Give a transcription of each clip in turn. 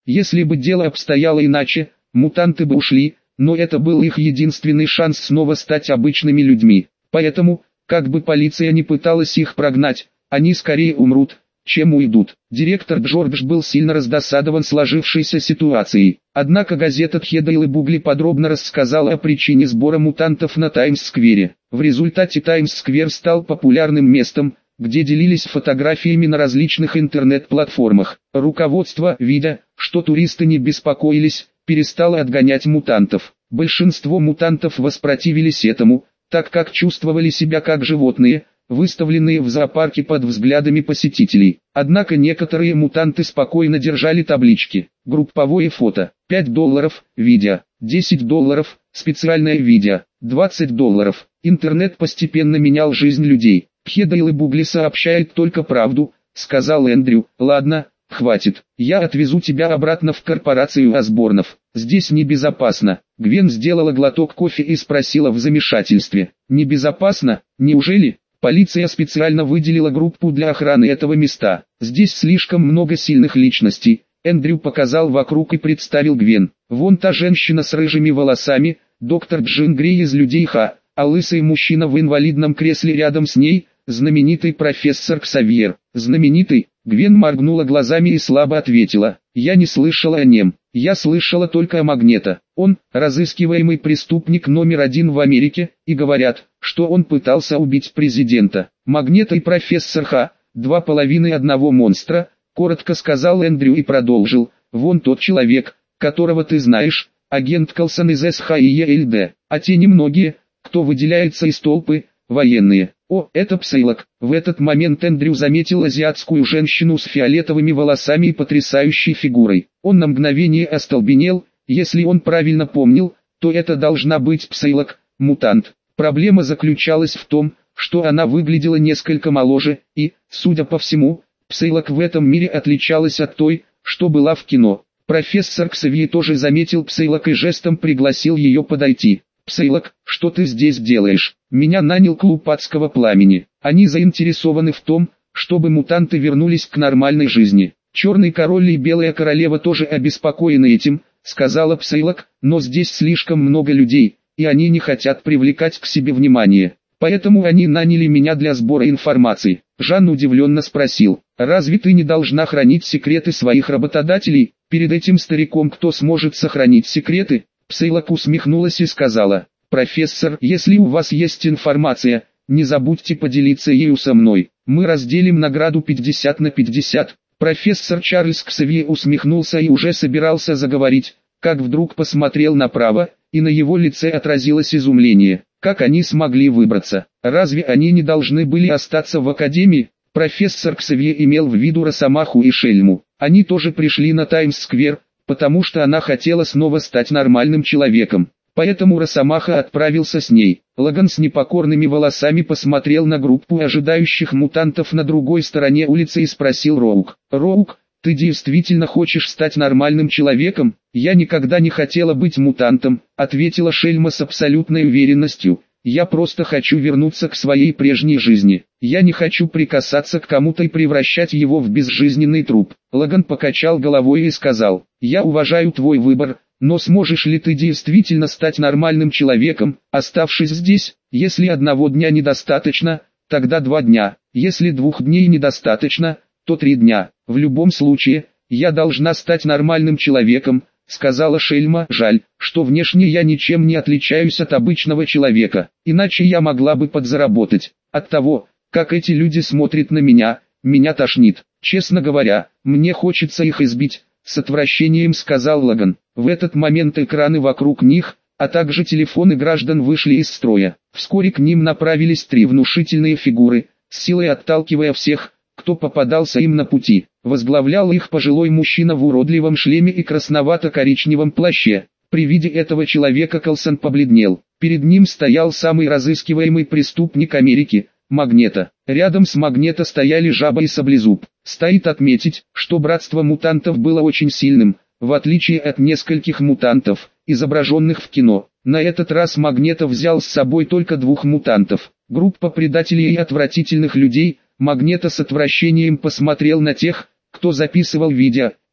Если бы дело обстояло иначе, мутанты бы ушли, но это был их единственный шанс снова стать обычными людьми. Поэтому, как бы полиция ни пыталась их прогнать, они скорее умрут, чем уйдут. Директор Джордж был сильно раздосадован сложившейся ситуацией. Однако газета Тхедайл и Бугли подробно рассказала о причине сбора мутантов на Таймс-сквере. В результате Таймс-сквер стал популярным местом, где делились фотографиями на различных интернет-платформах. Руководство, видя, что туристы не беспокоились, перестало отгонять мутантов. Большинство мутантов воспротивились этому, так как чувствовали себя как животные, выставленные в зоопарке под взглядами посетителей. Однако некоторые мутанты спокойно держали таблички. Групповое фото. $5, видео. $10, специальное видео. $20. Интернет постепенно менял жизнь людей. Тхедайл и Бугли сообщают только правду, сказал Эндрю. Ладно, хватит. Я отвезу тебя обратно в корпорацию Осборнов. Здесь небезопасно. Гвен сделала глоток кофе и спросила в замешательстве. Небезопасно? Неужели? Полиция специально выделила группу для охраны этого места. Здесь слишком много сильных личностей. Эндрю показал вокруг и представил Гвен. Вон та женщина с рыжими волосами, доктор Джин Грей из «Людей Х», а лысый мужчина в инвалидном кресле рядом с ней, знаменитый профессор Ксавьер. Знаменитый? Гвен моргнула глазами и слабо ответила. Я не слышала о нем. Я слышала только о Магнето. Он – разыскиваемый преступник номер 1 в Америке, и говорят, что он пытался убить президента. Магнето и профессор Х – два половины одного монстра, коротко сказал Эндрю и продолжил. Вон тот человек, которого ты знаешь, агент Колсон из СХИЕЛД, а те немногие, кто выделяется из толпы, военные. О, это Псейлок. В этот момент Эндрю заметил азиатскую женщину с фиолетовыми волосами и потрясающей фигурой. Он на мгновение остолбенел, если он правильно помнил, то это должна быть Псейлок, мутант. Проблема заключалась в том, что она выглядела несколько моложе, и, судя по всему, Псейлок в этом мире отличалась от той, что была в кино. Профессор Ксавье тоже заметил Псейлок и жестом пригласил ее подойти. «Псейлок, что ты здесь делаешь? Меня нанял клуб Адского Пламени. Они заинтересованы в том, чтобы мутанты вернулись к нормальной жизни. Черный король и белая королева тоже обеспокоены этим», сказала Псейлок, но здесь слишком много людей, и они не хотят привлекать к себе внимание. Поэтому они наняли меня для сбора информации. Жан удивленно спросил, разве ты не должна хранить секреты своих работодателей? Перед этим стариком кто сможет сохранить секреты? Псейлок усмехнулась и сказала, профессор, если у вас есть информация, не забудьте поделиться ею со мной. Мы разделим награду 50 на 50. Профессор Чарльз Ксавье усмехнулся и уже собирался заговорить, как вдруг посмотрел направо, и на его лице отразилось изумление. Как они смогли выбраться? Разве они не должны были остаться в академии? Профессор Ксавье имел в виду Росомаху и Шельму. Они тоже пришли на Таймс-сквер, потому что она хотела снова стать нормальным человеком. Поэтому Росомаха отправился с ней. Логан с непокорными волосами посмотрел на группу ожидающих мутантов на другой стороне улицы и спросил Роук. «Роук, ты действительно хочешь стать нормальным человеком?» «Я никогда не хотела быть мутантом», ответила Шельма с абсолютной уверенностью. «Я просто хочу вернуться к своей прежней жизни. Я не хочу прикасаться к кому-то и превращать его в безжизненный труп». Логан покачал головой и сказал, «Я уважаю твой выбор, но сможешь ли ты действительно стать нормальным человеком, оставшись здесь? Если одного дня недостаточно, тогда 2 дня. Если 2 дней недостаточно, то 3 дня. В любом случае, я должна стать нормальным человеком», сказала Шельма. «Жаль, что внешне я ничем не отличаюсь от обычного человека, иначе я могла бы подзаработать. От того, как эти люди смотрят на меня тошнит. Честно говоря, мне хочется их избить», с отвращением сказал Логан. В этот момент экраны вокруг них, а также телефоны граждан вышли из строя. Вскоре к ним направились 3 внушительные фигуры, с силой отталкивая всех, кто попадался им на пути. Возглавлял их пожилой мужчина в уродливом шлеме и красновато-коричневом плаще. При виде этого человека Колсон побледнел. Перед ним стоял самый разыскиваемый преступник Америки, Магнето. Рядом с Магнето стояли Жаба и Саблезуб. Стоит отметить, что братство мутантов было очень сильным, в отличие от нескольких мутантов, изображенных в кино. На этот раз Магнето взял с собой только 2 мутантов. Группа предателей и отвратительных людей. Магнето с отвращением посмотрел на тех, кто записывал видео,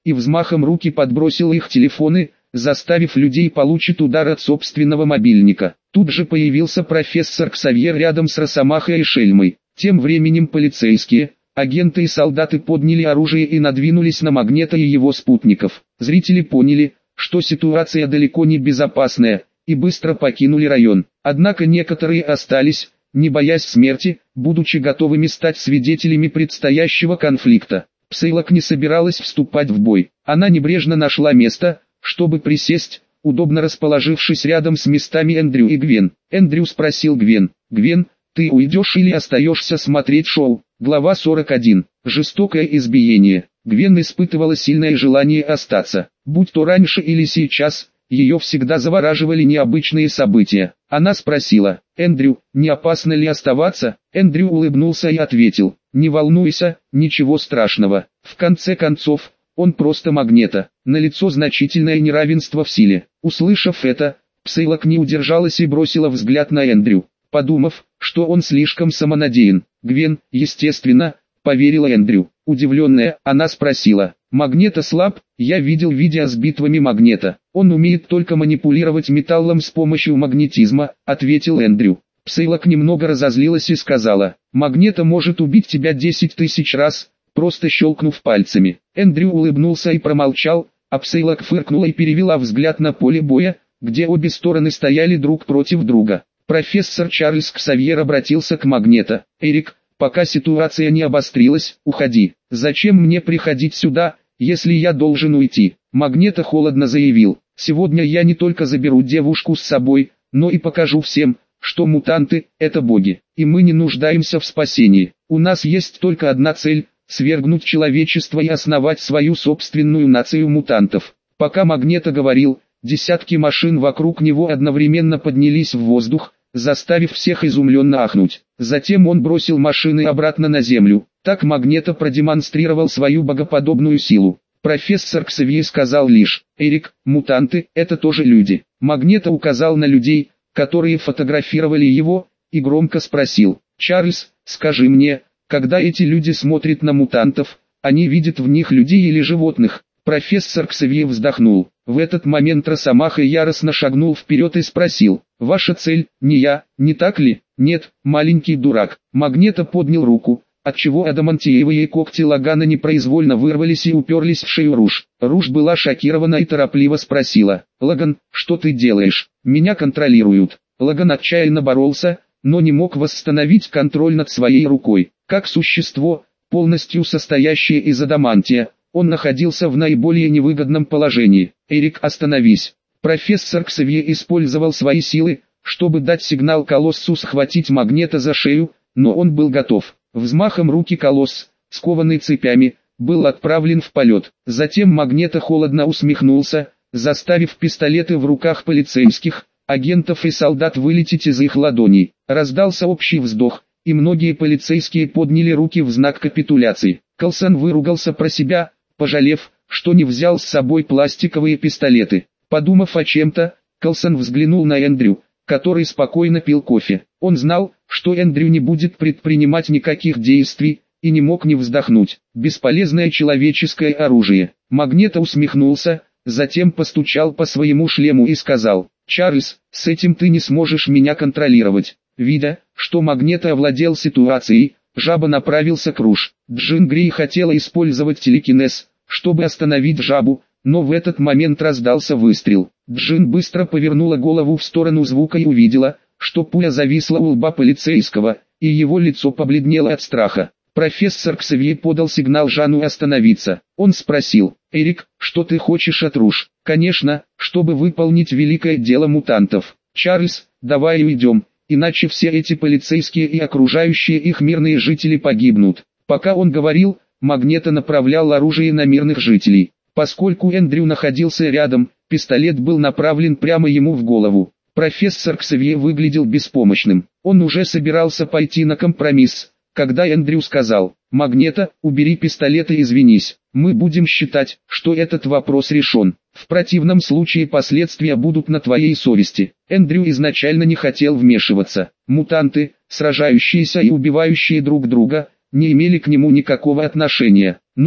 и взмахом руки подбросил их телефоны, заставив людей получить удар от собственного мобильника. Тут же появился профессор Ксавьер рядом с Росомахой и Шельмой. Тем временем полицейские, агенты и солдаты подняли оружие и надвинулись на Магнета и его спутников. Зрители поняли, что ситуация далеко не безопасная, и быстро покинули район. Однако некоторые остались, не боясь смерти, будучи готовыми стать свидетелями предстоящего конфликта. Псейлок не собиралась вступать в бой. Она небрежно нашла место, чтобы присесть, удобно расположившись рядом с местами Эндрю и Гвен. Эндрю спросил Гвен: «Гвен, ты уйдешь или остаешься смотреть шоу?» Глава 41. Жестокое избиение. Гвен испытывала сильное желание остаться. Будь то раньше или сейчас, ее всегда завораживали необычные события. Она спросила: «Эндрю, не опасно ли оставаться?» Эндрю улыбнулся и ответил: «Не волнуйся, ничего страшного. В конце концов, он просто Магнета». Налицо значительное неравенство в силе. Услышав это, Псейлок не удержалась и бросила взгляд на Эндрю, подумав, что он слишком самонадеян. Гвен, естественно, поверила Эндрю. Удивленная, она спросила: «Магнета слаб? Я видел видео с битвами Магнета. Он умеет только манипулировать металлом с помощью магнетизма», — ответил Эндрю. Псейлок немного разозлилась и сказала: «Магнета может убить тебя 10 тысяч раз, просто щелкнув пальцами». Эндрю улыбнулся и промолчал, а Псейлок фыркнула и перевела взгляд на поле боя, где обе стороны стояли друг против друга. Профессор Чарльз Ксавьер обратился к Магнета: «Эрик, пока ситуация не обострилась, уходи. Зачем мне приходить сюда, если я должен уйти?» Магнета холодно заявил: «Сегодня я не только заберу девушку с собой, но и покажу всем, что мутанты – это боги, и мы не нуждаемся в спасении. У нас есть только одна цель – свергнуть человечество и основать свою собственную нацию мутантов». Пока Магнета говорил, десятки машин вокруг него одновременно поднялись в воздух, заставив всех изумленно ахнуть. Затем он бросил машины обратно на землю. Так Магнета продемонстрировал свою богоподобную силу. Профессор Ксавье сказал лишь: «Эрик, мутанты – это тоже люди». Магнета указал на людей, которые фотографировали его, и громко спросил: «Чарльз, скажи мне, когда эти люди смотрят на мутантов, они видят в них людей или животных?» Профессор Ксавье вздохнул. В этот момент Росомаха яростно шагнул вперед и спросил: «Ваша цель, не я, не так ли?» «Нет, маленький дурак». Магнета поднял руку, отчего адамантиевые когти Лагана непроизвольно вырвались и уперлись в шею Руж. Руж была шокирована и торопливо спросила: «Лаган, что ты делаешь? Меня контролируют». Лаган отчаянно боролся, но не мог восстановить контроль над своей рукой. Как существо, полностью состоящее из адамантия, он находился в наиболее невыгодном положении. «Эрик, остановись». Профессор Ксавье использовал свои силы, чтобы дать сигнал Колоссу схватить Магнета за шею, но он был готов. Взмахом руки Колосс, скованный цепями, был отправлен в полет. Затем Магнета холодно усмехнулся, заставив пистолеты в руках полицейских, агентов и солдат вылететь из их ладоней. Раздался общий вздох, и многие полицейские подняли руки в знак капитуляции. Колсон выругался про себя, пожалев, что не взял с собой пластиковые пистолеты. Подумав о чем-то, Колсон взглянул на Эндрю, который спокойно пил кофе. Он знал, что Эндрю не будет предпринимать никаких действий, и не мог не вздохнуть. Бесполезное человеческое оружие. Магнета усмехнулся, затем постучал по своему шлему и сказал: «Чарльз, с этим ты не сможешь меня контролировать». Видя, что Магнета овладел ситуацией, Жаба направился к Руж. Джин Грей хотела использовать телекинез, чтобы остановить Жабу, но в этот момент раздался выстрел. Джин быстро повернула голову в сторону звука и увидела, что пуля зависла у лба полицейского, и его лицо побледнело от страха. Профессор Ксавье подал сигнал Жану остановиться. Он спросил: «Эрик, что ты хочешь от Руж?» «Конечно, чтобы выполнить великое дело мутантов». «Чарльз, давай уйдем, иначе все эти полицейские и окружающие их мирные жители погибнут». Пока он говорил, Магнета направлял оружие на мирных жителей. Поскольку Эндрю находился рядом, пистолет был направлен прямо ему в голову. Профессор Ксавье выглядел беспомощным. Он уже собирался пойти на компромисс, когда Эндрю сказал: «Магнета, убери пистолет и извинись. Мы будем считать, что этот вопрос решен. В противном случае последствия будут на твоей совести». Эндрю изначально не хотел вмешиваться. Мутанты, сражающиеся и убивающие друг друга, не имели к нему никакого отношения. Но,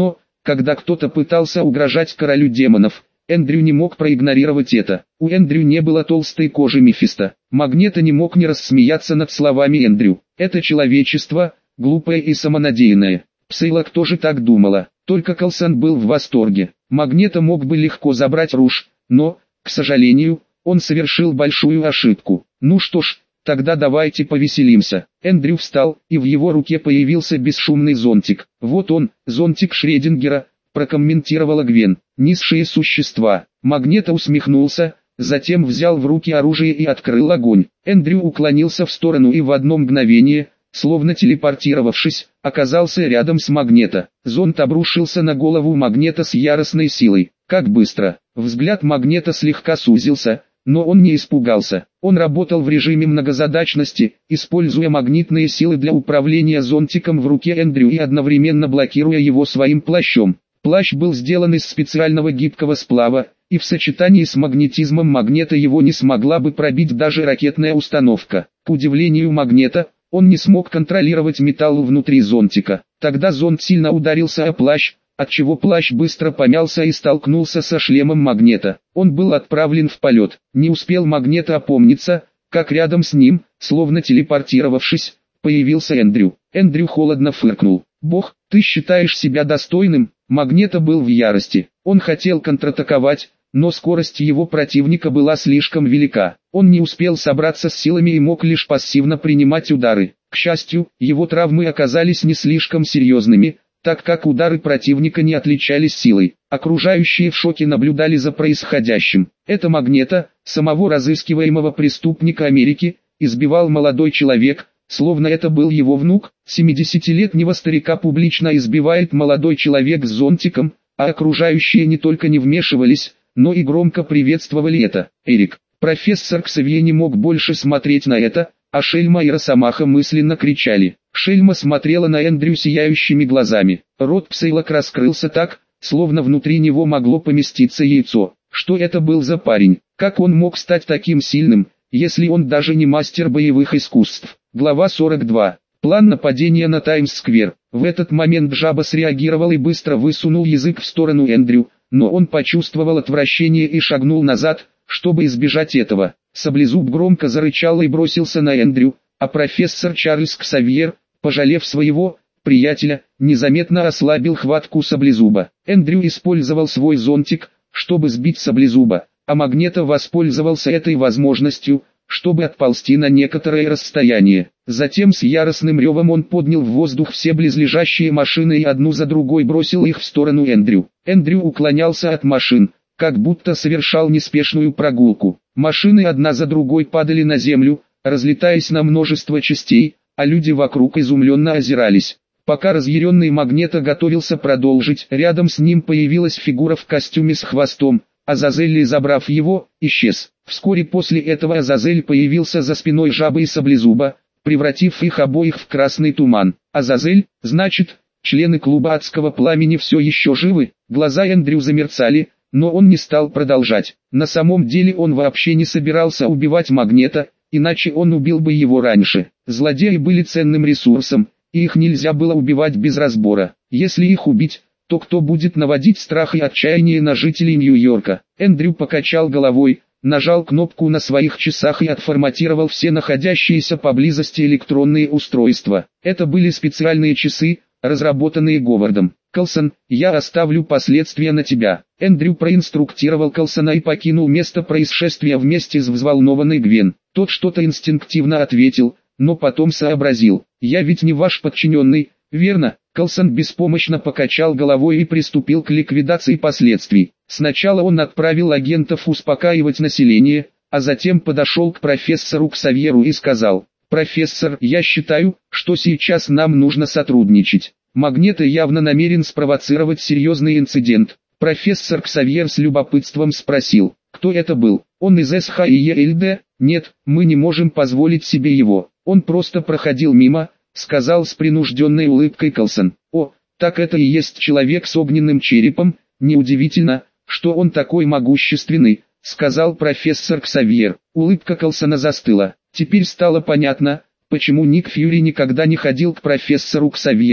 Когда кто-то пытался угрожать королю демонов, Эндрю не мог проигнорировать это. У Эндрю не было толстой кожи Мефисто. Магнето не мог не рассмеяться над словами Эндрю. Это человечество, глупое и самонадеянное. Псейлок тоже так думала. Только Калсон был в восторге. Магнето мог бы легко забрать Руж, но, к сожалению, он совершил большую ошибку. Ну что ж, тогда давайте повеселимся. Эндрю встал, и в его руке появился бесшумный зонтик. Вот он, зонтик Шрёдингера, прокомментировала Гвен. Низшие существа. Магнето усмехнулся, затем взял в руки оружие и открыл огонь. Эндрю уклонился в сторону и в одно мгновение, словно телепортировавшись, оказался рядом с Магнето. Зонт обрушился на голову Магнето с яростной силой. Как быстро! Взгляд Магнето слегка сузился, но он не испугался. Он работал в режиме многозадачности, используя магнитные силы для управления зонтиком в руке Эндрю и одновременно блокируя его своим плащом. Плащ был сделан из специального гибкого сплава, и в сочетании с магнетизмом Магнето его не смогла бы пробить даже ракетная установка. К удивлению Магнето, он не смог контролировать металл внутри зонтика. Тогда зонт сильно ударился о плащ, отчего плащ быстро помялся и столкнулся со шлемом Магнето. Он был отправлен в полет. Не успел Магнето опомниться, как рядом с ним, словно телепортировавшись, появился Эндрю. Эндрю холодно фыркнул. «Бог, ты считаешь себя достойным?» Магнето был в ярости. Он хотел контратаковать, но скорость его противника была слишком велика. Он не успел собраться с силами и мог лишь пассивно принимать удары. К счастью, его травмы оказались не слишком серьезными, так как удары противника не отличались силой. Окружающие в шоке наблюдали за происходящим. Это Магнето, самого разыскиваемого преступника Америки, избивал молодой человек, словно это был его внук. 70-летнего старика публично избивает молодой человек с зонтиком, а окружающие не только не вмешивались, но и громко приветствовали это. Эрик, профессор Ксавье не мог больше смотреть на это, а Шельма и Росомаха мысленно кричали. Шельма смотрела на Эндрю сияющими глазами. Рот Псейлок раскрылся так, словно внутри него могло поместиться яйцо. Что это был за парень? Как он мог стать таким сильным, если он даже не мастер боевых искусств? Глава 42. План нападения на Таймс-сквер. В этот момент Джаба среагировал и быстро высунул язык в сторону Эндрю, но он почувствовал отвращение и шагнул назад, чтобы избежать этого. Саблезуб громко зарычал и бросился на Эндрю, а профессор Чарльз Ксавьер, пожалев своего приятеля, незаметно ослабил хватку Саблезуба. Эндрю использовал свой зонтик, чтобы сбить Саблезуба, а Магнето воспользовался этой возможностью, чтобы отползти на некоторое расстояние. Затем с яростным ревом он поднял в воздух все близлежащие машины и одну за другой бросил их в сторону Эндрю. Эндрю уклонялся от машин, как будто совершал неспешную прогулку. Машины одна за другой падали на землю, разлетаясь на множество частей, а люди вокруг изумленно озирались. Пока разъяренный Магнето готовился продолжить, рядом с ним появилась фигура в костюме с хвостом. Азазель, забрав его, исчез. Вскоре после этого Азазель появился за спиной Жабы и Саблезуба, превратив их обоих в красный туман. Азазель, значит, члены клуба Адского Пламени все еще живы? Глаза Эндрю замерцали, но он не стал продолжать. На самом деле он вообще не собирался убивать Магнето, иначе он убил бы его раньше. Злодеи были ценным ресурсом, и их нельзя было убивать без разбора. Если их убить, то кто будет наводить страх и отчаяние на жителей Нью-Йорка? Эндрю покачал головой, нажал кнопку на своих часах и отформатировал все находящиеся поблизости электронные устройства. Это были специальные часы, разработанные Говардом. «Калсон, я оставлю последствия на тебя». Эндрю проинструктировал Калсона и покинул место происшествия вместе с взволнованной Гвен. Тот что-то инстинктивно ответил, но потом сообразил. «Я ведь не ваш подчиненный, верно?» Калсон беспомощно покачал головой и приступил к ликвидации последствий. Сначала он отправил агентов успокаивать население, а затем подошел к профессору Ксавьеру и сказал: «Профессор, я считаю, что сейчас нам нужно сотрудничать. Магнето явно намерен спровоцировать серьезный инцидент». Профессор Ксавьер с любопытством спросил: «Кто это был? Он из СХИЕЛД?» «Нет, мы не можем позволить себе его. Он просто проходил мимо», — сказал с принужденной улыбкой Калсон. «О, так это и есть человек с огненным черепом, неудивительно, что он такой могущественный», — сказал профессор Ксавьер. Улыбка Калсона застыла. Теперь стало понятно, почему Ник Фьюри никогда не ходил к профессору Ксавьеру.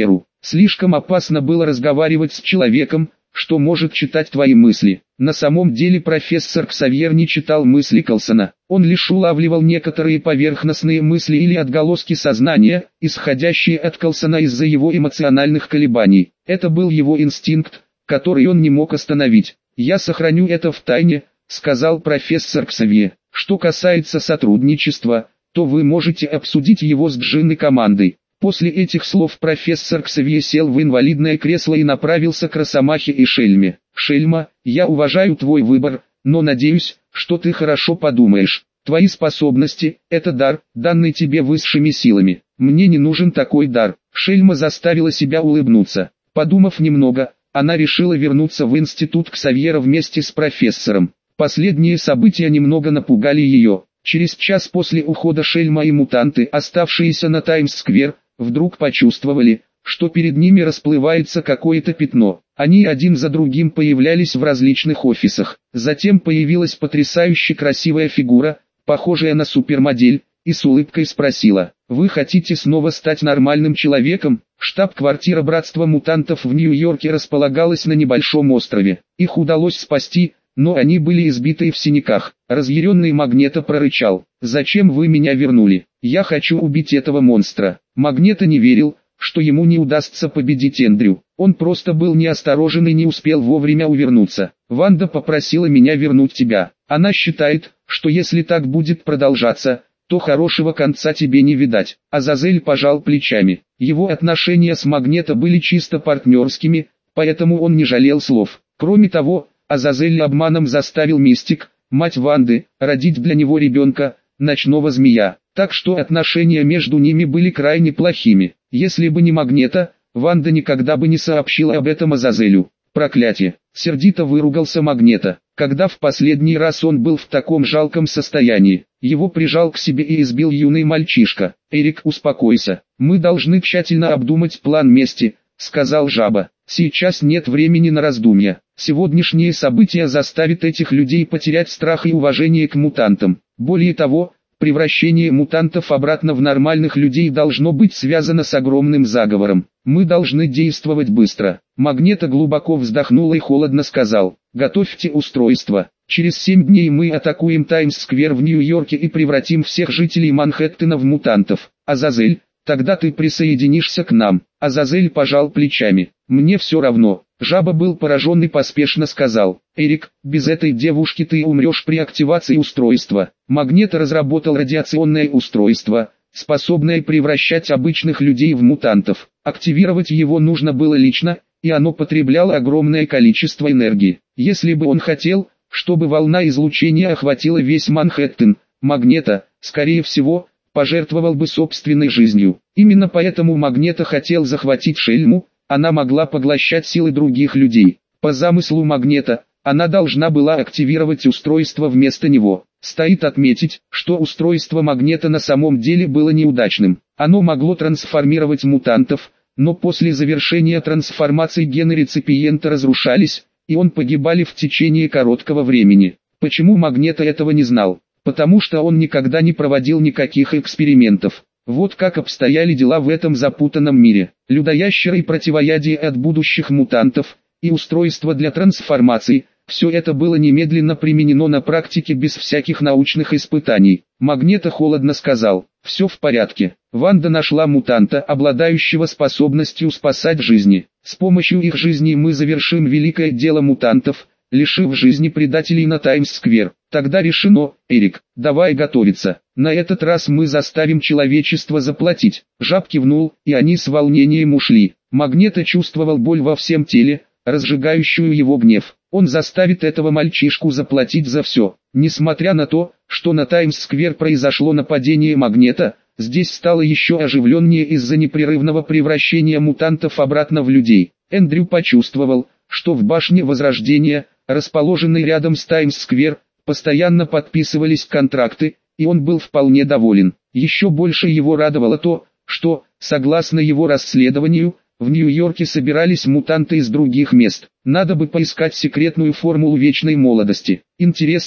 Слишком опасно было разговаривать с человеком, что может читать твои мысли. На самом деле профессор Ксавьер не читал мысли Калсона. Он лишь улавливал некоторые поверхностные мысли или отголоски сознания, исходящие от Калсона из-за его эмоциональных колебаний. Это был его инстинкт, который он не мог остановить. «Я сохраню это в тайне», — сказал профессор Ксавье. «Что касается сотрудничества, то вы можете обсудить его с Джинной командой». После этих слов профессор Ксавье сел в инвалидное кресло и направился к Росомахе и Шельме. «Шельма, я уважаю твой выбор, но надеюсь, что ты хорошо подумаешь. Твои способности – это дар, данный тебе высшими силами. Мне не нужен такой дар». Шельма заставила себя улыбнуться. Подумав немного, она решила вернуться в институт Ксавьера вместе с профессором. Последние события немного напугали ее. Через час после ухода Шельма и мутанты, оставшиеся на Таймс-сквер, вдруг почувствовали, что перед ними расплывается какое-то пятно. Они один за другим появлялись в различных офисах. Затем появилась потрясающе красивая фигура, похожая на супермодель, и с улыбкой спросила: «Вы хотите снова стать нормальным человеком?» Штаб-квартира Братства Мутантов в Нью-Йорке располагалась на небольшом острове. Их удалось спасти, но они были избиты в синяках. Разъяренный Магнето прорычал: «Зачем вы меня вернули? Я хочу убить этого монстра». Магнето не верил, что ему не удастся победить Эндрю. Он просто был неосторожен и не успел вовремя увернуться. «Ванда попросила меня вернуть тебя. Она считает, что если так будет продолжаться, то хорошего конца тебе не видать». Азазель пожал плечами. Его отношения с Магнето были чисто партнерскими, поэтому он не жалел слов. Кроме того, Азазель обманом заставил Мистик, мать Ванды, родить для него ребенка, ночного змея. Так что отношения между ними были крайне плохими. Если бы не Магнето, Ванда никогда бы не сообщила об этом Азазелю. «Проклятие!» — сердито выругался Магнето. Когда в последний раз он был в таком жалком состоянии, его прижал к себе и избил юный мальчишка. «Эрик, успокойся. Мы должны тщательно обдумать план мести», — сказал Жаба. «Сейчас нет времени на раздумья. Сегодняшние события заставят этих людей потерять страх и уважение к мутантам. Более того, превращение мутантов обратно в нормальных людей должно быть связано с огромным заговором. Мы должны действовать быстро». Магнето глубоко вздохнул и холодно сказал: «Готовьте устройство. Через 7 дней мы атакуем Таймс-сквер в Нью-Йорке и превратим всех жителей Манхэттена в мутантов. Азазель, тогда ты присоединишься к нам». Азазель пожал плечами. «Мне все равно». Жаба был поражен и поспешно сказал: «Эрик, без этой девушки ты умрешь при активации устройства». Магнето разработал радиационное устройство, способное превращать обычных людей в мутантов. Активировать его нужно было лично, и оно потребляло огромное количество энергии. Если бы он хотел, чтобы волна излучения охватила весь Манхэттен, Магнето, скорее всего, пожертвовал бы собственной жизнью. Именно поэтому Магнето хотел захватить Шельму. Она могла поглощать силы других людей. По замыслу Магнето, она должна была активировать устройство вместо него. Стоит отметить, что устройство Магнето на самом деле было неудачным. Оно могло трансформировать мутантов, но после завершения трансформации гены реципиента разрушались, и он погибали в течение короткого времени. Почему Магнето этого не знал? Потому что он никогда не проводил никаких экспериментов. Вот как обстояли дела в этом запутанном мире. Людоящеры и противоядие от будущих мутантов, и устройство для трансформации, все это было немедленно применено на практике без всяких научных испытаний. Магнето холодно сказал: «Все в порядке. Ванда нашла мутанта, обладающего способностью спасать жизни. С помощью их жизни мы завершим великое дело мутантов, лишив жизни предателей на Таймс-сквер. Тогда решено, Эрик, давай готовиться. На этот раз мы заставим человечество заплатить». Жаб кивнул, и они с волнением ушли. Магнето чувствовал боль во всем теле, разжигающую его гнев. Он заставит этого мальчишку заплатить за все. Несмотря на то, что на Таймс-сквер произошло нападение Магнето, здесь стало еще оживленнее из-за непрерывного превращения мутантов обратно в людей. Эндрю почувствовал, что в башне Возрождения, расположенной рядом с Таймс-сквер, постоянно подписывались контракты, и он был вполне доволен. Еще больше его радовало то, что, согласно его расследованию, в Нью-Йорке собирались мутанты из других мест. Надо бы поискать секретную формулу вечной молодости. Интересно,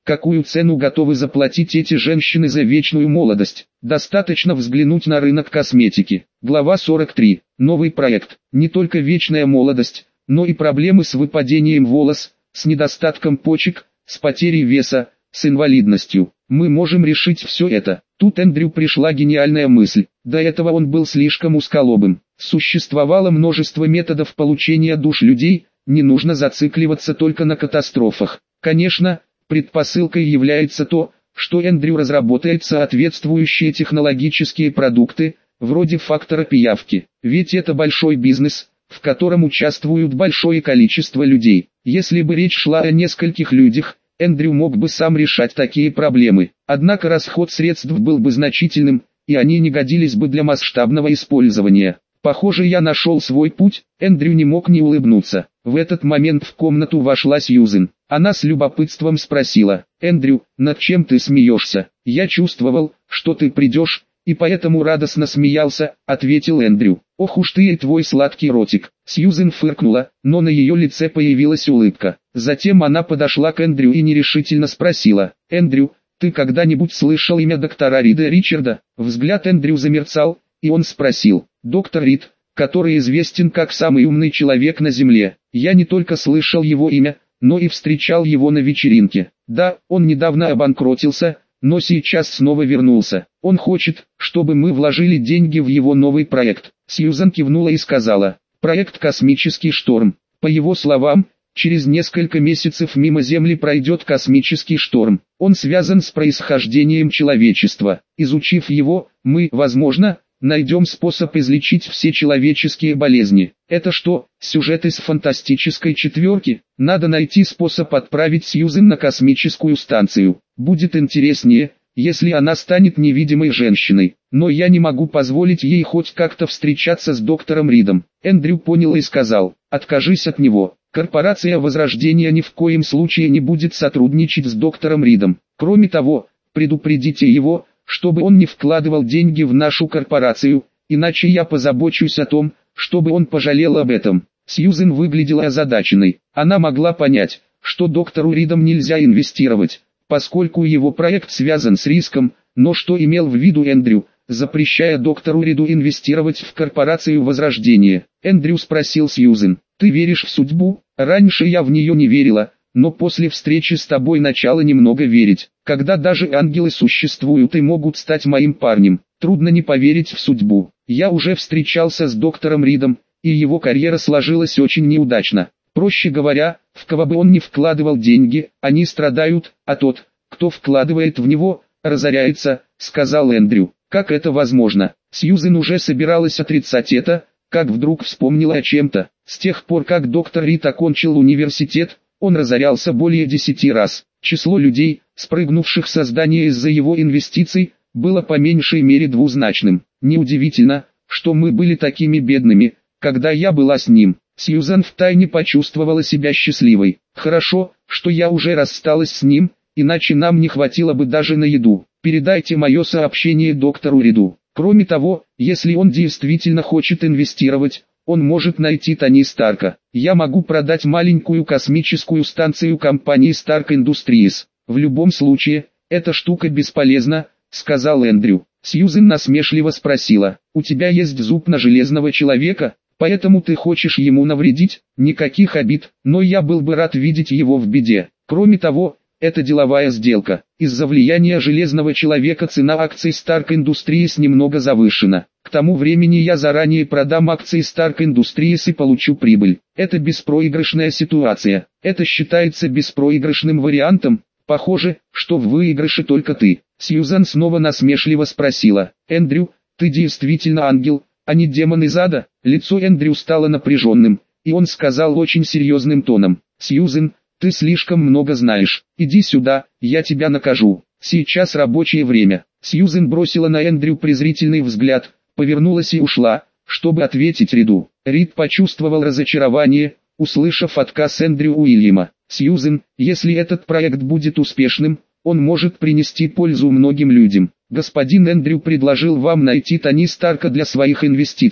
какую цену готовы заплатить эти женщины за вечную молодость? Достаточно взглянуть на рынок косметики. Глава 43. Новый проект. Не только вечная молодость, но и проблемы с выпадением волос, с недостатком почек, с потерей веса, с инвалидностью. Мы можем решить все это. Тут Эндрю пришла гениальная мысль. До этого он был слишком узколобым. Существовало множество методов получения душ людей, не нужно зацикливаться только на катастрофах. Конечно, предпосылкой является то, что Эндрю разработает соответствующие технологические продукты, вроде фактора пиявки. Ведь это большой бизнес, в котором участвуют большое количество людей. Если бы речь шла о нескольких людях, Эндрю мог бы сам решать такие проблемы. Однако расход средств был бы значительным, и они не годились бы для масштабного использования. Похоже, я нашел свой путь. Эндрю не мог не улыбнуться. В этот момент в комнату вошла Сьюзен. Она с любопытством спросила: «Эндрю, над чем ты смеешься?» «Я чувствовал, что ты придешь, и поэтому радостно смеялся», — ответил Эндрю. «Ох уж ты и твой сладкий ротик». Сьюзен фыркнула, но на ее лице появилась улыбка. Затем она подошла к Эндрю и нерешительно спросила: «Эндрю, ты когда-нибудь слышал имя доктора Рида Ричарда?» Взгляд Эндрю замерцал, и он спросил: «Доктор Рид, который известен как самый умный человек на Земле. Я не только слышал его имя, но и встречал его на вечеринке. Да, он недавно обанкротился, но сейчас снова вернулся. Он хочет, чтобы мы вложили деньги в его новый проект». Сьюзан кивнула и сказала: «Проект «Космический шторм». По его словам, через несколько месяцев мимо Земли пройдет космический шторм. Он связан с происхождением человечества. Изучив его, мы, возможно, найдем способ излечить все человеческие болезни. Это что, сюжет из фантастической четверки? Надо найти способ отправить Сьюзен на космическую станцию. Будет интереснее, если она станет невидимой женщиной. Но я не могу позволить ей хоть как-то встречаться с доктором Ридом». Эндрю понял и сказал: «Откажись от него. Корпорация Возрождения ни в коем случае не будет сотрудничать с доктором Ридом. Кроме того, предупредите его, чтобы он не вкладывал деньги в нашу корпорацию, иначе я позабочусь о том, чтобы он пожалел об этом». Сьюзен выглядела озадаченной. Она могла понять, что доктору Ридом нельзя инвестировать, поскольку его проект связан с риском, но что имел в виду Эндрю, запрещая доктору Риду инвестировать в корпорацию Возрождения? Эндрю спросил Сьюзен: «Ты веришь в судьбу?» «Раньше я в нее не верила, но после встречи с тобой начала немного верить. Когда даже ангелы существуют и могут стать моим парнем, трудно не поверить в судьбу. Я уже встречался с доктором Ридом, и его карьера сложилась очень неудачно. Проще говоря, в кого бы он ни вкладывал деньги, они страдают, а тот, кто вкладывает в него, разоряется», — сказал Эндрю. «Как это возможно?» Сьюзен уже собиралась отрицать это, как вдруг вспомнила о чем-то. С тех пор, как доктор Рид окончил университет, он разорялся более 10 раз. Число людей, спрыгнувших со здания из-за его инвестиций, было по меньшей мере двузначным. Неудивительно, что мы были такими бедными, когда я была с ним. Сьюзан втайне почувствовала себя счастливой. «Хорошо, что я уже рассталась с ним, иначе нам не хватило бы даже на еду. Передайте мое сообщение доктору Риду. Кроме того, если он действительно хочет инвестировать, он может найти Тони Старка. Я могу продать маленькую космическую станцию компании Stark Industries. В любом случае, эта штука бесполезна», — сказал Эндрю. Сьюзен насмешливо спросила: «У тебя есть зуб на железного человека, поэтому ты хочешь ему навредить?» «Никаких обид, но я был бы рад видеть его в беде. Кроме того, это деловая сделка. Из-за влияния железного человека цена акций Stark Industries немного завышена. К тому времени я заранее продам акции Stark Industries и получу прибыль. Это беспроигрышная ситуация. Это считается беспроигрышным вариантом. Похоже, что в выигрыше только ты». Сьюзан снова насмешливо спросила: «Эндрю, ты действительно ангел, а не демон из ада?» Лицо Эндрю стало напряженным, и он сказал очень серьезным тоном: «Сьюзен, ты слишком много знаешь. Иди сюда, я тебя накажу. Сейчас рабочее время». Сьюзен бросила на Эндрю презрительный взгляд, повернулась и ушла, чтобы ответить Риду. Рид почувствовал разочарование, услышав отказ Эндрю Уильяма. «Сьюзен, если этот проект будет успешным, он может принести пользу многим людям. Господин Эндрю предложил вам найти Тони Старка для своих инвестиций.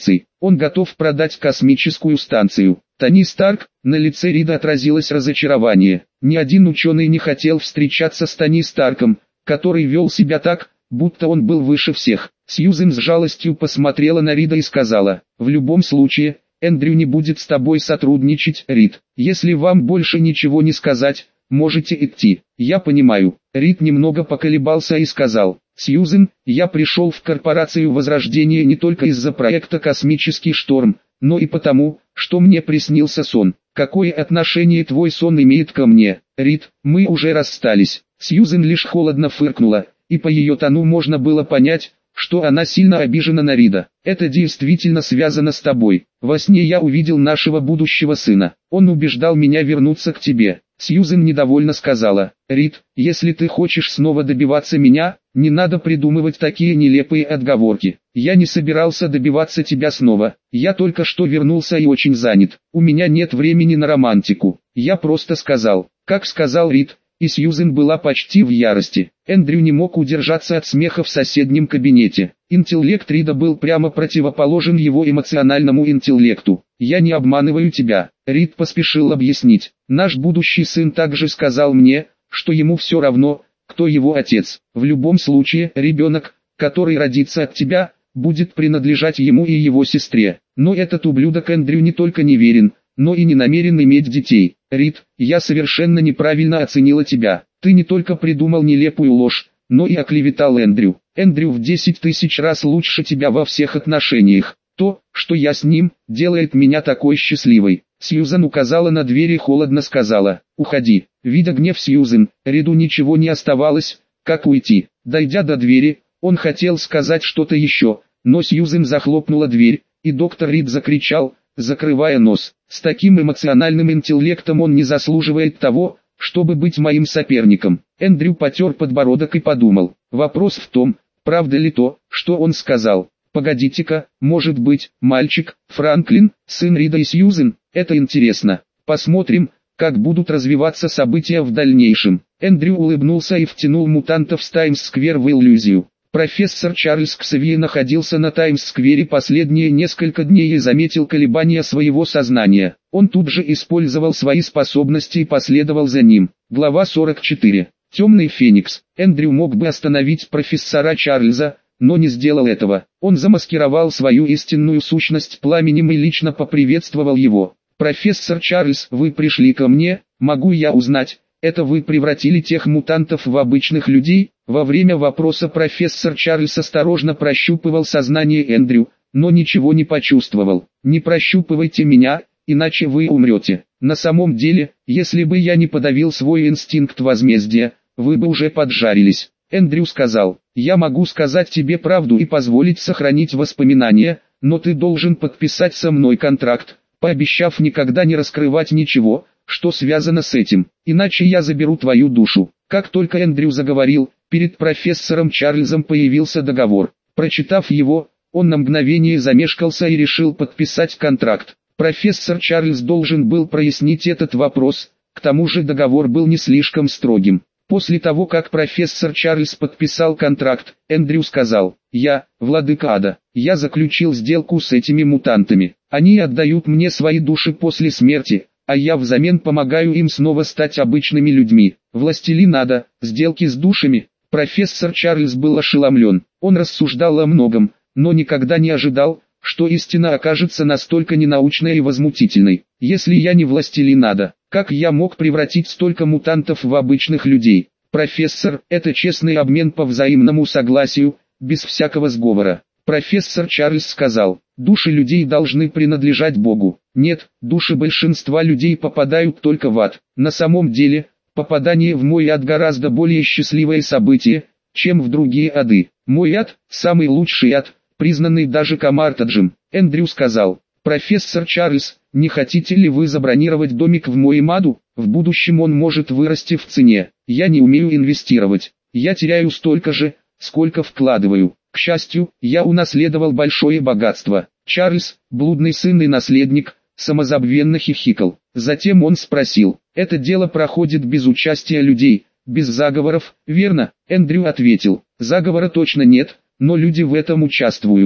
Он готов продать космическую станцию. Тони Старк, на лице Рида отразилось разочарование. Ни один ученый не хотел встречаться с Тони Старком, который вел себя так, будто он был выше всех. Сьюзен с жалостью посмотрела на Рида и сказала: «В любом случае, Эндрю не будет с тобой сотрудничать, Рид. Если вам больше ничего не сказать, можете идти». «Я понимаю». Рид немного поколебался и сказал: «Сьюзен, я пришел в корпорацию Возрождения не только из-за проекта «Космический шторм», но и потому, что мне приснился сон». «Какое отношение твой сон имеет ко мне, Рид? Мы уже расстались». Сьюзен лишь холодно фыркнула, и по ее тону можно было понять, что она сильно обижена на Рида. «Это действительно связано с тобой. Во сне я увидел нашего будущего сына. Он убеждал меня вернуться к тебе». Сьюзен недовольно сказала: «Рид, если ты хочешь снова добиваться меня, не надо придумывать такие нелепые отговорки. Я не собирался добиваться тебя снова. Я только что вернулся и очень занят. У меня нет времени на романтику. Я просто сказал». Как сказал Рид, и Сьюзен была почти в ярости. Эндрю не мог удержаться от смеха в соседнем кабинете. Интеллект Рида был прямо противоположен его эмоциональному интеллекту. «Я не обманываю тебя», — Рид поспешил объяснить. «Наш будущий сын также сказал мне, что ему все равно, кто его отец. В любом случае, ребенок, который родится от тебя, будет принадлежать ему и его сестре. Но этот ублюдок Эндрю не только не верен, но и не намерен иметь детей. Рид, я совершенно неправильно оценила тебя. Ты не только придумал нелепую ложь, но и оклеветал Эндрю. Эндрю в 10 тысяч раз лучше тебя во всех отношениях. То, что я с ним, делает меня такой счастливой». Сьюзен указала на дверь и холодно сказала: «Уходи». Видя гнев Сьюзен, Риду ничего не оставалось, как уйти. Дойдя до двери, он хотел сказать что-то еще, но Сьюзен захлопнула дверь, и доктор Рид закричал, закрывая нос: «С таким эмоциональным интеллектом он не заслуживает того, чтобы быть моим соперником». Эндрю потер подбородок и подумал: вопрос в том, правда ли то, что он сказал. «Погодите-ка, может быть, мальчик, Франклин, сын Рида и Сьюзен, это интересно. Посмотрим, как будут развиваться события в дальнейшем». Эндрю улыбнулся и втянул мутантов с Таймс-сквер в иллюзию. Профессор Чарльз Ксавье находился на Таймс-сквере последние несколько дней и заметил колебания своего сознания. Он тут же использовал свои способности и последовал за ним. Глава 44. Темный Феникс. Эндрю мог бы остановить профессора Чарльза, но не сделал этого. Он замаскировал свою истинную сущность пламенем и лично поприветствовал его. «Профессор Чарльз, вы пришли ко мне, могу я узнать, это вы превратили тех мутантов в обычных людей?» Во время вопроса профессор Чарльз осторожно прощупывал сознание Эндрю, но ничего не почувствовал. «Не прощупывайте меня, иначе вы умрете. На самом деле, если бы я не подавил свой инстинкт возмездия, вы бы уже поджарились». Эндрю сказал: «Я могу сказать тебе правду и позволить сохранить воспоминания, но ты должен подписать со мной контракт, пообещав никогда не раскрывать ничего, что связано с этим, иначе я заберу твою душу». Как только Эндрю заговорил, перед профессором Чарльзом появился договор. Прочитав его, он на мгновение замешкался и решил подписать контракт. Профессор Чарльз должен был прояснить этот вопрос, к тому же договор был не слишком строгим. После того, как профессор Чарльз подписал контракт, Эндрю сказал: «Я, владыка ада, я заключил сделку с этими мутантами. Они отдают мне свои души после смерти, а я взамен помогаю им снова стать обычными людьми. Властелин ада, сделки с душами». Профессор Чарльз был ошеломлен. Он рассуждал о многом, но никогда не ожидал, что истина окажется настолько ненаучной и возмутительной. «Если я не властелин ада, как я мог превратить столько мутантов в обычных людей?» «Профессор, это честный обмен по взаимному согласию, без всякого сговора». Профессор Чарльз сказал: «Души людей должны принадлежать Богу». «Нет, души большинства людей попадают только в ад. На самом деле, попадание в мой ад гораздо более счастливое событие, чем в другие ады. Мой ад – самый лучший ад, признанный даже Камартаджем». Эндрю сказал: «Профессор Чарльз, не хотите ли вы забронировать домик в моем аду? В будущем он может вырасти в цене. Я не умею инвестировать. Я теряю столько же, сколько вкладываю. К счастью, я унаследовал большое богатство». Чарльз, блудный сын и наследник, самозабвенно хихикал. Затем он спросил: «Это дело проходит без участия людей, без заговоров, верно?» Эндрю ответил: «Заговора точно нет, но люди в этом участвуют.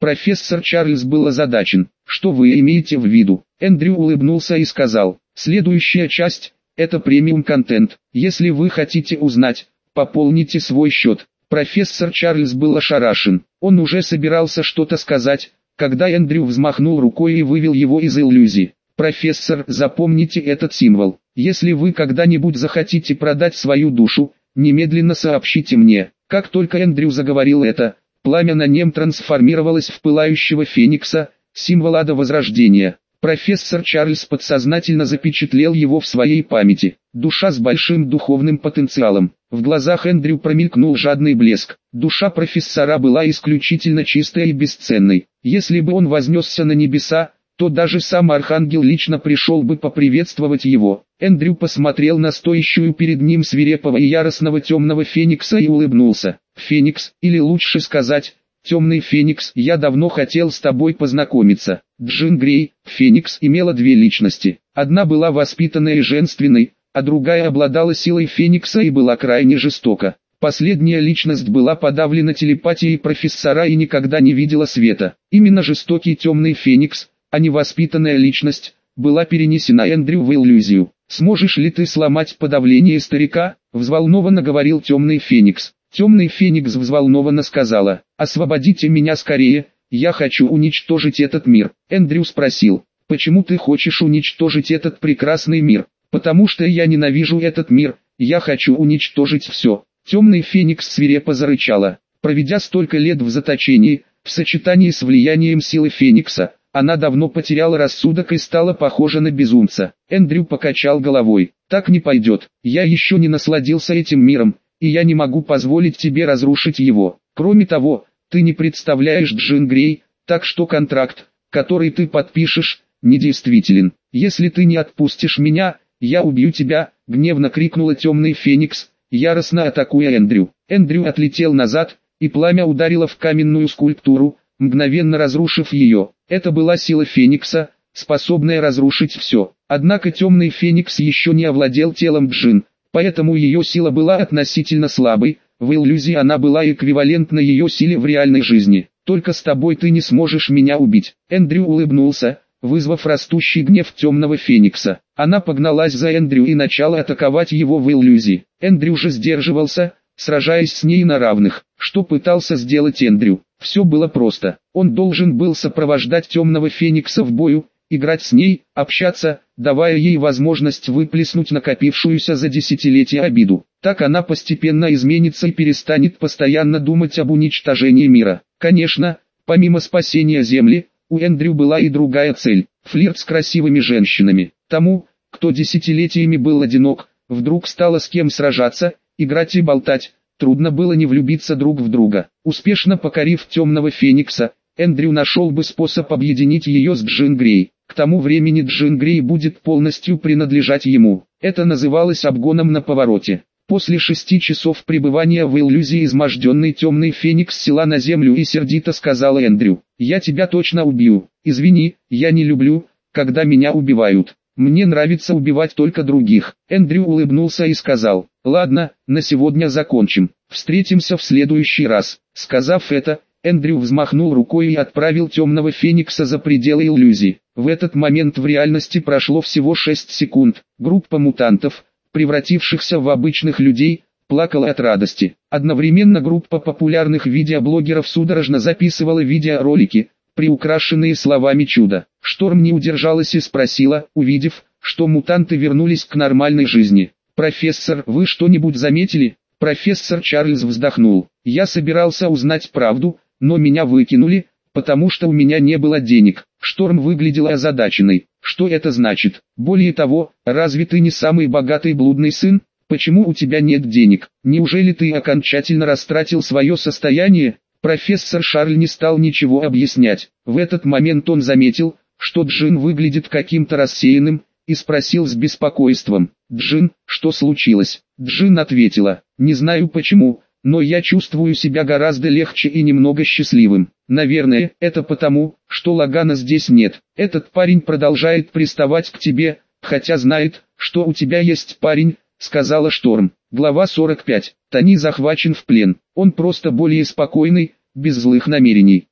Профессор Чарльз был озадачен. Что вы имеете в виду? Эндрю улыбнулся и сказал, следующая часть – это премиум-контент. Если вы хотите узнать, пополните свой счет. Профессор Чарльз был ошарашен. Он уже собирался что-то сказать, когда Эндрю взмахнул рукой и вывел его из иллюзии. «Профессор, запомните этот символ. Если вы когда-нибудь захотите продать свою душу, немедленно сообщите мне». Как только Эндрю заговорил это, пламя на нем трансформировалось в пылающего феникса, символ ада возрождения. Профессор Чарльз подсознательно запечатлел его в своей памяти. Душа с большим духовным потенциалом. В глазах Эндрю промелькнул жадный блеск. Душа профессора была исключительно чистой и бесценной. Если бы он вознесся на небеса, то даже сам архангел лично пришел бы поприветствовать его. Эндрю посмотрел на стоящую перед ним свирепого и яростного темного феникса и улыбнулся. «Феникс, или лучше сказать, темный феникс, я давно хотел с тобой познакомиться». Джин Грей, феникс, имела две личности. Одна была воспитанной и женственной, а другая обладала силой феникса и была крайне жестока. Последняя личность была подавлена телепатией профессора и никогда не видела света. Именно жестокий темный феникс, а не воспитанная личность, была перенесена Эндрю в иллюзию. «Сможешь ли ты сломать подавление старика?» – взволнованно говорил темный феникс. Темный феникс взволнованно сказала: «Освободите меня скорее, я хочу уничтожить этот мир». Эндрю спросил: «Почему ты хочешь уничтожить этот прекрасный мир?» «Потому что я ненавижу этот мир, я хочу уничтожить все». Темный феникс свирепо зарычала. Проведя столько лет в заточении, в сочетании с влиянием силы феникса, она давно потеряла рассудок и стала похожа на безумца. Эндрю покачал головой. «Так не пойдет, я еще не насладился этим миром, и я не могу позволить тебе разрушить его. Кроме того, ты не представляешь Джин Грей, так что контракт, который ты подпишешь, недействителен. Если ты не отпустишь меня, я убью тебя», — гневно крикнула темный феникс, яростно атакуя Эндрю. Эндрю отлетел назад, и пламя ударило в каменную скульптуру, мгновенно разрушив ее. Это была сила феникса, способная разрушить все. Однако темный феникс еще не овладел телом Джин, поэтому ее сила была относительно слабой, в иллюзии она была эквивалентна ее силе в реальной жизни. «Только с тобой ты не сможешь меня убить». Эндрю улыбнулся, вызвав растущий гнев темного феникса. Она погналась за Эндрю и начала атаковать его в иллюзии. Эндрю же сдерживался, сражаясь с ней на равных. Что пытался сделать Эндрю? Все было просто. Он должен был сопровождать темного феникса в бою, играть с ней, общаться, давая ей возможность выплеснуть накопившуюся за десятилетия обиду. Так она постепенно изменится и перестанет постоянно думать об уничтожении мира. Конечно, помимо спасения Земли, у Эндрю была и другая цель – флирт с красивыми женщинами. Тому, кто десятилетиями был одинок, вдруг стало с кем сражаться, играть и болтать. Трудно было не влюбиться друг в друга. Успешно покорив темного феникса, Эндрю нашел бы способ объединить ее с Джин Грей. К тому времени Джин Грей будет полностью принадлежать ему. Это называлось обгоном на повороте. После 6 часов пребывания в иллюзии изможденный темный феникс села на землю и сердито сказала Эндрю: «Я тебя точно убью. Извини, я не люблю, когда меня убивают. Мне нравится убивать только других». Эндрю улыбнулся и сказал: «Ладно, на сегодня закончим. Встретимся в следующий раз». Сказав это, Эндрю взмахнул рукой и отправил темного феникса за пределы иллюзии. В этот момент в реальности прошло всего 6 секунд. Группа мутантов, превратившихся в обычных людей, плакала от радости. Одновременно группа популярных видеоблогеров судорожно записывала видеоролики, приукрашенные словами «чудо». Шторм не удержалась и спросила, увидев, что мутанты вернулись к нормальной жизни: «Профессор, вы что-нибудь заметили?» Профессор Чарльз вздохнул. «Я собирался узнать правду, но меня выкинули, потому что у меня не было денег». Шторм выглядела озадаченной. «Что это значит? Более того, разве ты не самый богатый блудный сын? Почему у тебя нет денег? Неужели ты окончательно растратил свое состояние?» Профессор Шарль не стал ничего объяснять. В этот момент он заметил, что Джин выглядит каким-то рассеянным, и спросил с беспокойством: «Джин, что случилось?» Джин ответила: «Не знаю почему, но я чувствую себя гораздо легче и немного счастливым. Наверное, это потому, что Лагана здесь нет. Этот парень продолжает приставать к тебе, хотя знает, что у тебя есть парень», — сказала Шторм. Глава 45. Тони захвачен в плен. Он просто более спокойный, без злых намерений.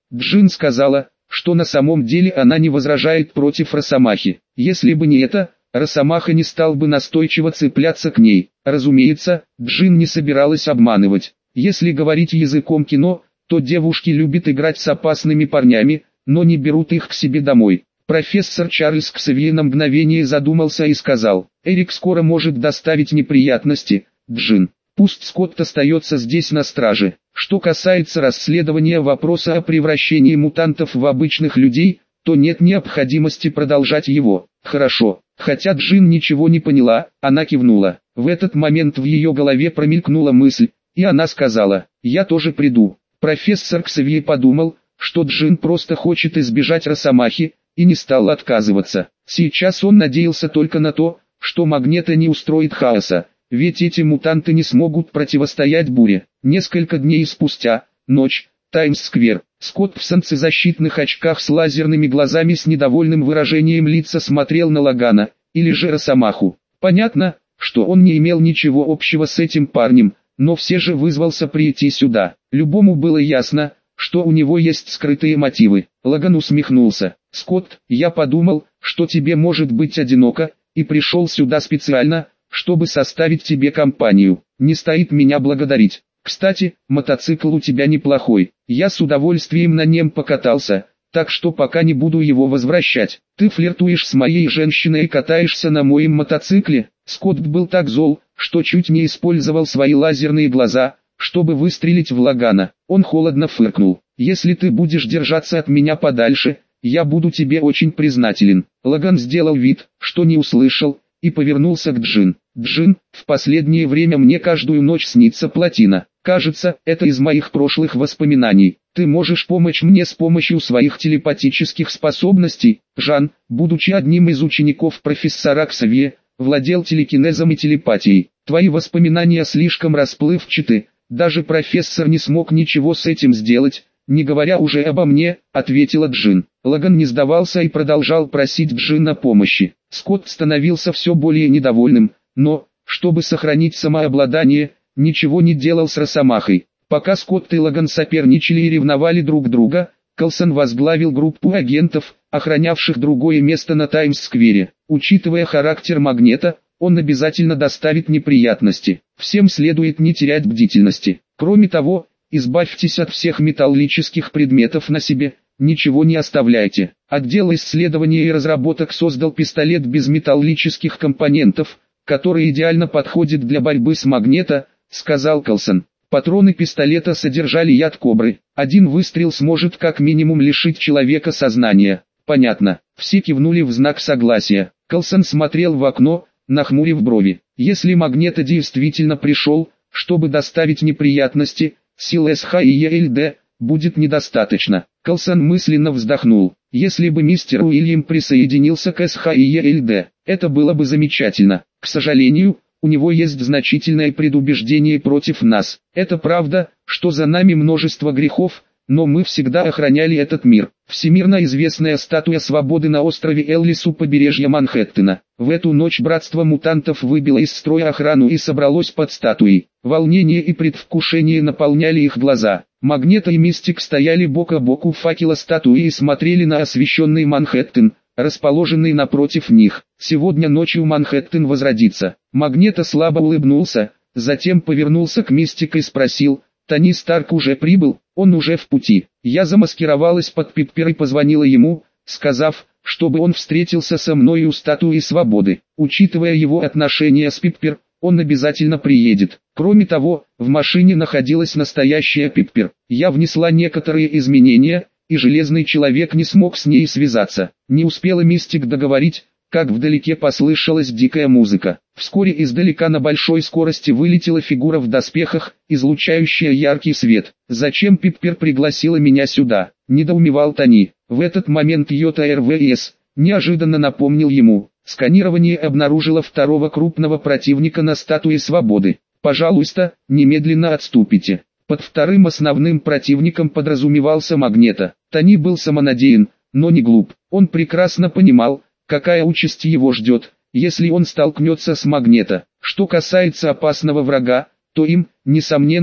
Джин сказала, что на самом деле она не возражает против Росомахи. Если бы не это, Росомаха не стал бы настойчиво цепляться к ней. Разумеется, Джин не собиралась обманывать. Если говорить языком кино, то девушки любят играть с опасными парнями, но не берут их к себе домой. Профессор Чарльз Ксавье на мгновение задумался и сказал: «Эрик скоро может доставить неприятности, Джин. Пусть Скотт остается здесь на страже. Что касается расследования вопроса о превращении мутантов в обычных людей, то нет необходимости продолжать его». «Хорошо». Хотя Джин ничего не поняла, она кивнула. В этот момент в ее голове промелькнула мысль, и она сказала: «Я тоже приду». Профессор Ксавье подумал, что Джин просто хочет избежать Росомахи, и не стал отказываться. Сейчас он надеялся только на то, что Магнето не устроит хаоса, ведь эти мутанты не смогут противостоять буре. Несколько дней спустя, ночь, Таймс-сквер. Скотт в солнцезащитных очках с лазерными глазами с недовольным выражением лица смотрел на Логана, или же Росомаху. Понятно, что он не имел ничего общего с этим парнем, но все же вызвался прийти сюда. Любому было ясно, что у него есть скрытые мотивы. Логан усмехнулся. «Скотт, я подумал, что тебе может быть одиноко, и пришел сюда специально, чтобы составить тебе компанию. Не стоит меня благодарить. Кстати, мотоцикл у тебя неплохой. Я с удовольствием на нем покатался, так что пока не буду его возвращать. Ты флиртуешь с моей женщиной и катаешься на моем мотоцикле». Скотт был так зол, что чуть не использовал свои лазерные глаза, чтобы выстрелить в Логана. Он холодно фыркнул. «Если ты будешь держаться от меня подальше, я буду тебе очень признателен». Логан сделал вид, что не услышал, и повернулся к Джин. «Джин, в последнее время мне каждую ночь снится плотина. Кажется, это из моих прошлых воспоминаний. Ты можешь помочь мне с помощью своих телепатических способностей». Жан, будучи одним из учеников профессора Ксавье, владел телекинезом и телепатией. «Твои воспоминания слишком расплывчаты, даже профессор не смог ничего с этим сделать, не говоря уже обо мне», — ответила Джин. Логан не сдавался и продолжал просить Джин о помощи. Скотт становился все более недовольным, но, чтобы сохранить самообладание, ничего не делал с Росомахой. Пока Скотт и Логан соперничали и ревновали друг друга, Калсон возглавил группу агентов, охранявших другое место на Таймс-сквере. Учитывая характер Магнето, он обязательно доставит неприятности. Всем следует не терять бдительности. Кроме того, избавьтесь от всех металлических предметов на себе, ничего не оставляйте. Отдел исследований и разработок создал пистолет без металлических компонентов, который идеально подходит для борьбы с Магнето, сказал Калсон. Патроны пистолета содержали яд кобры. Один выстрел сможет как минимум лишить человека сознания. Понятно. Все кивнули в знак согласия. Калсон смотрел в окно, нахмурив брови. Если Магнето действительно пришел, чтобы доставить неприятности, сил СХ и ЕЛД будет недостаточно. Калсон мысленно вздохнул. Если бы мистер Уильям присоединился к СХ и ЕЛД, это было бы замечательно. К сожалению, у него есть значительное предубеждение против нас. Это правда, что за нами множество грехов, но мы всегда охраняли этот мир. Всемирно известная статуя свободы на острове Эллис у побережья Манхэттена. В эту ночь братство мутантов выбило из строя охрану и собралось под статуей. Волнение и предвкушение наполняли их глаза. Магнето и Мистик стояли бок о бок у факела статуи и смотрели на освещенный Манхэттен, расположенный напротив них. Сегодня ночью Манхэттен возродится. Магнето слабо улыбнулся, затем повернулся к Мистик и спросил: «Тони Старк уже прибыл?» «Он уже в пути». Я замаскировалась под Пиппер и позвонила ему, сказав, чтобы он встретился со мной у статуи свободы. Учитывая его отношения с Пиппер, он обязательно приедет. Кроме того, в машине находилась настоящая Пиппер. Я внесла некоторые изменения, и Железный Человек не смог с ней связаться. Не успела Мистик договорить, как вдалеке послышалась дикая музыка. Вскоре издалека на большой скорости вылетела фигура в доспехах, излучающая яркий свет. «Зачем Пиппер пригласила меня сюда?» – недоумевал Тони. В этот момент Йота РВС неожиданно напомнил ему. Сканирование обнаружило второго крупного противника на статуе свободы. «Пожалуйста, немедленно отступите». Под вторым основным противником подразумевался Магнето. Тони был самонадеян, но не глуп. Он прекрасно понимал, какая участь его ждет, если он столкнется с Магнето. Что касается опасного врага, то им, несомненно,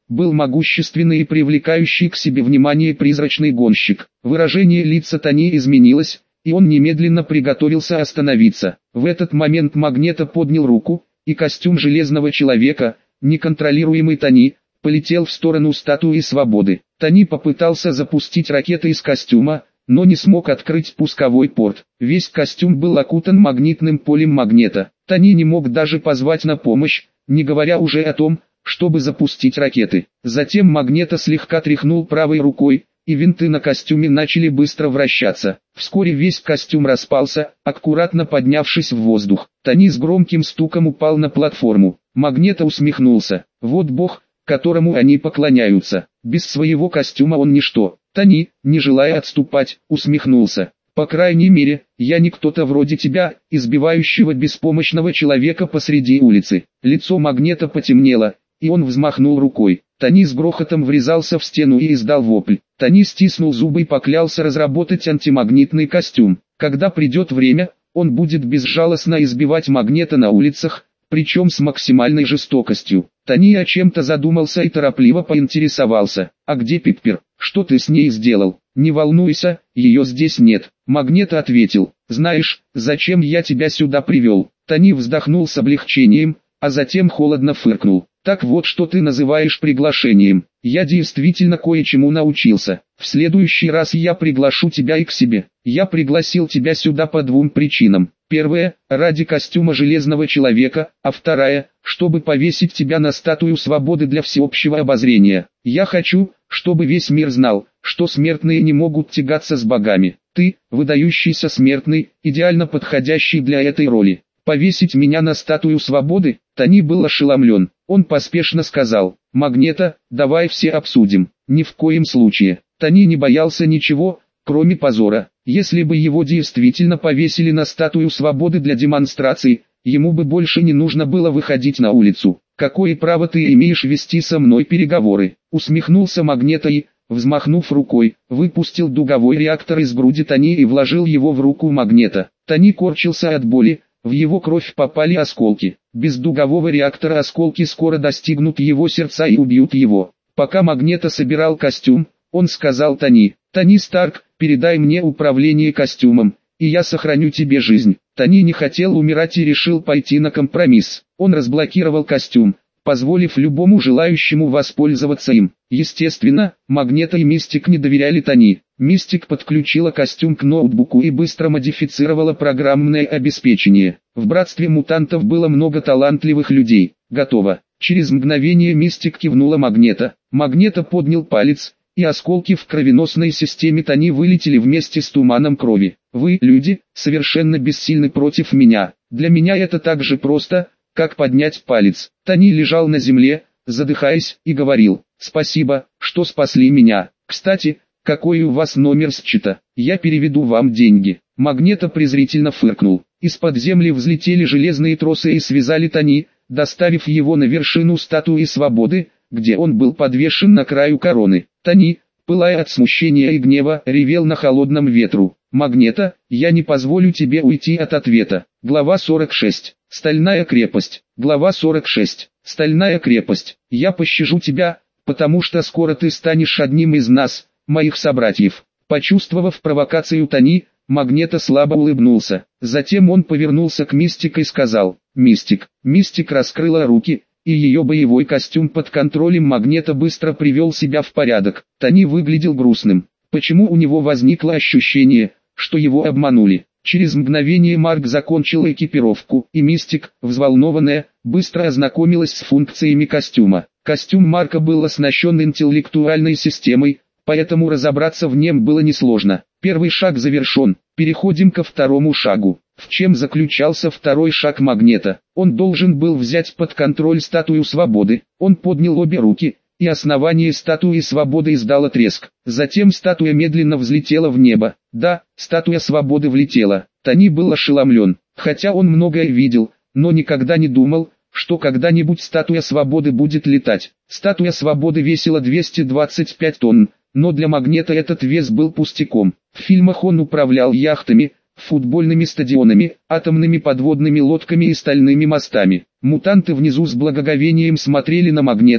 был могущественный и привлекающий к себе внимание призрачный гонщик. Выражение лица Тони изменилось, и он немедленно приготовился остановиться. В этот момент Магнето поднял руку, и костюм Железного Человека, неконтролируемый Тони, полетел в сторону статуи Свободы. Тони попытался запустить ракеты из костюма, но не смог открыть пусковой порт. Весь костюм был окутан магнитным полем Магнето. Тони не мог даже позвать на помощь, не говоря уже о том, чтобы запустить ракеты. Затем Магнето слегка тряхнул правой рукой, и винты на костюме начали быстро вращаться. Вскоре весь костюм распался, аккуратно поднявшись в воздух. Тони с громким стуком упал на платформу. Магнето усмехнулся. Вот бог, которому они поклоняются. Без своего костюма он ничто. Тони, не желая отступать, усмехнулся. По крайней мере, я не кто-то вроде тебя, избивающего беспомощного человека посреди улицы. Лицо Магнето потемнело, и он взмахнул рукой. Тони с грохотом врезался в стену и издал вопль. Тони стиснул зубы и поклялся разработать антимагнитный костюм. Когда придет время, он будет безжалостно избивать Магнето на улицах, причем с максимальной жестокостью. Тони о чем-то задумался и торопливо поинтересовался. «А где Пиппер? Что ты с ней сделал?» «Не волнуйся, ее здесь нет», Магнето ответил. «Знаешь, зачем я тебя сюда привел?» Тони вздохнул с облегчением, а затем холодно фыркнул. «Так вот, что ты называешь приглашением. Я действительно кое-чему научился. В следующий раз я приглашу тебя и к себе. Я пригласил тебя сюда по двум причинам. Первая, ради костюма Железного Человека, а вторая, чтобы повесить тебя на статую Свободы для всеобщего обозрения. Я хочу, чтобы весь мир знал, что смертные не могут тягаться с богами. Ты, выдающийся смертный, идеально подходящий для этой роли. Повесить меня на статую Свободы?» Тони был ошеломлен. Он поспешно сказал: «Магнето, давай все обсудим». Ни в коем случае. Тони не боялся ничего, кроме позора. Если бы его действительно повесили на статую Свободы для демонстрации, ему бы больше не нужно было выходить на улицу. «Какое право ты имеешь вести со мной переговоры?» Усмехнулся Магнето и, взмахнув рукой, выпустил дуговой реактор из груди Тони и вложил его в руку Магнето. Тони корчился от боли, в его кровь попали осколки. Без дугового реактора осколки скоро достигнут его сердца и убьют его. Пока Магнето собирал костюм, он сказал Тони: «Тони Старк, передай мне управление костюмом, и я сохраню тебе жизнь». Тони не хотел умирать и решил пойти на компромисс. Он разблокировал костюм, позволив любому желающему воспользоваться им. Естественно, Магнето и Мистик не доверяли Тони. Мистик подключила костюм к ноутбуку и быстро модифицировала программное обеспечение. В братстве мутантов было много талантливых людей. «Готово». Через мгновение Мистик кивнула Магнето. Магнето поднял палец, и осколки в кровеносной системе Тони вылетели вместе с туманом крови. «Вы, люди, совершенно бессильны против меня. Для меня это так же просто, как поднять палец». Тони лежал на земле, задыхаясь, и говорил: «Спасибо, что спасли меня. Кстати, какой у вас номер счета? Я переведу вам деньги». Магнето презрительно фыркнул. Из-под земли взлетели железные тросы и связали Тони, доставив его на вершину статуи Свободы, где он был подвешен на краю короны. Тони, пылая от смущения и гнева, ревел на холодном ветру. «Магнето, я не позволю тебе уйти от ответа». Глава 46. Стальная крепость. Глава 46. Стальная крепость. «Я пощажу тебя, потому что скоро ты станешь одним из нас, моих собратьев». Почувствовав провокацию Тони, Магнето слабо улыбнулся. Затем он повернулся к Мистик и сказал: «Мистик». Мистик раскрыла руки, и ее боевой костюм под контролем Магнето быстро привел себя в порядок. Тони выглядел грустным. Почему у него возникло ощущение, что его обманули? Через мгновение Марк закончил экипировку, и Мистик, взволнованная, быстро ознакомилась с функциями костюма. Костюм Марка был оснащен интеллектуальной системой, поэтому разобраться в нем было несложно. Первый шаг завершен, переходим ко второму шагу. В чем заключался второй шаг Магнето? Он должен был взять под контроль статую Свободы. Он поднял обе руки, и основание статуи Свободы издало треск. Затем статуя медленно взлетела в небо. Да, статуя Свободы влетела. Тони был ошеломлен, хотя он многое видел, но никогда не думал, что когда-нибудь статуя Свободы будет летать. Статуя Свободы весила 225 тонн, но для Магнето этот вес был пустяком. В фильмах он управлял яхтами, футбольными стадионами, атомными подводными лодками и стальными мостами. Мутанты внизу с благоговением смотрели на Магнето,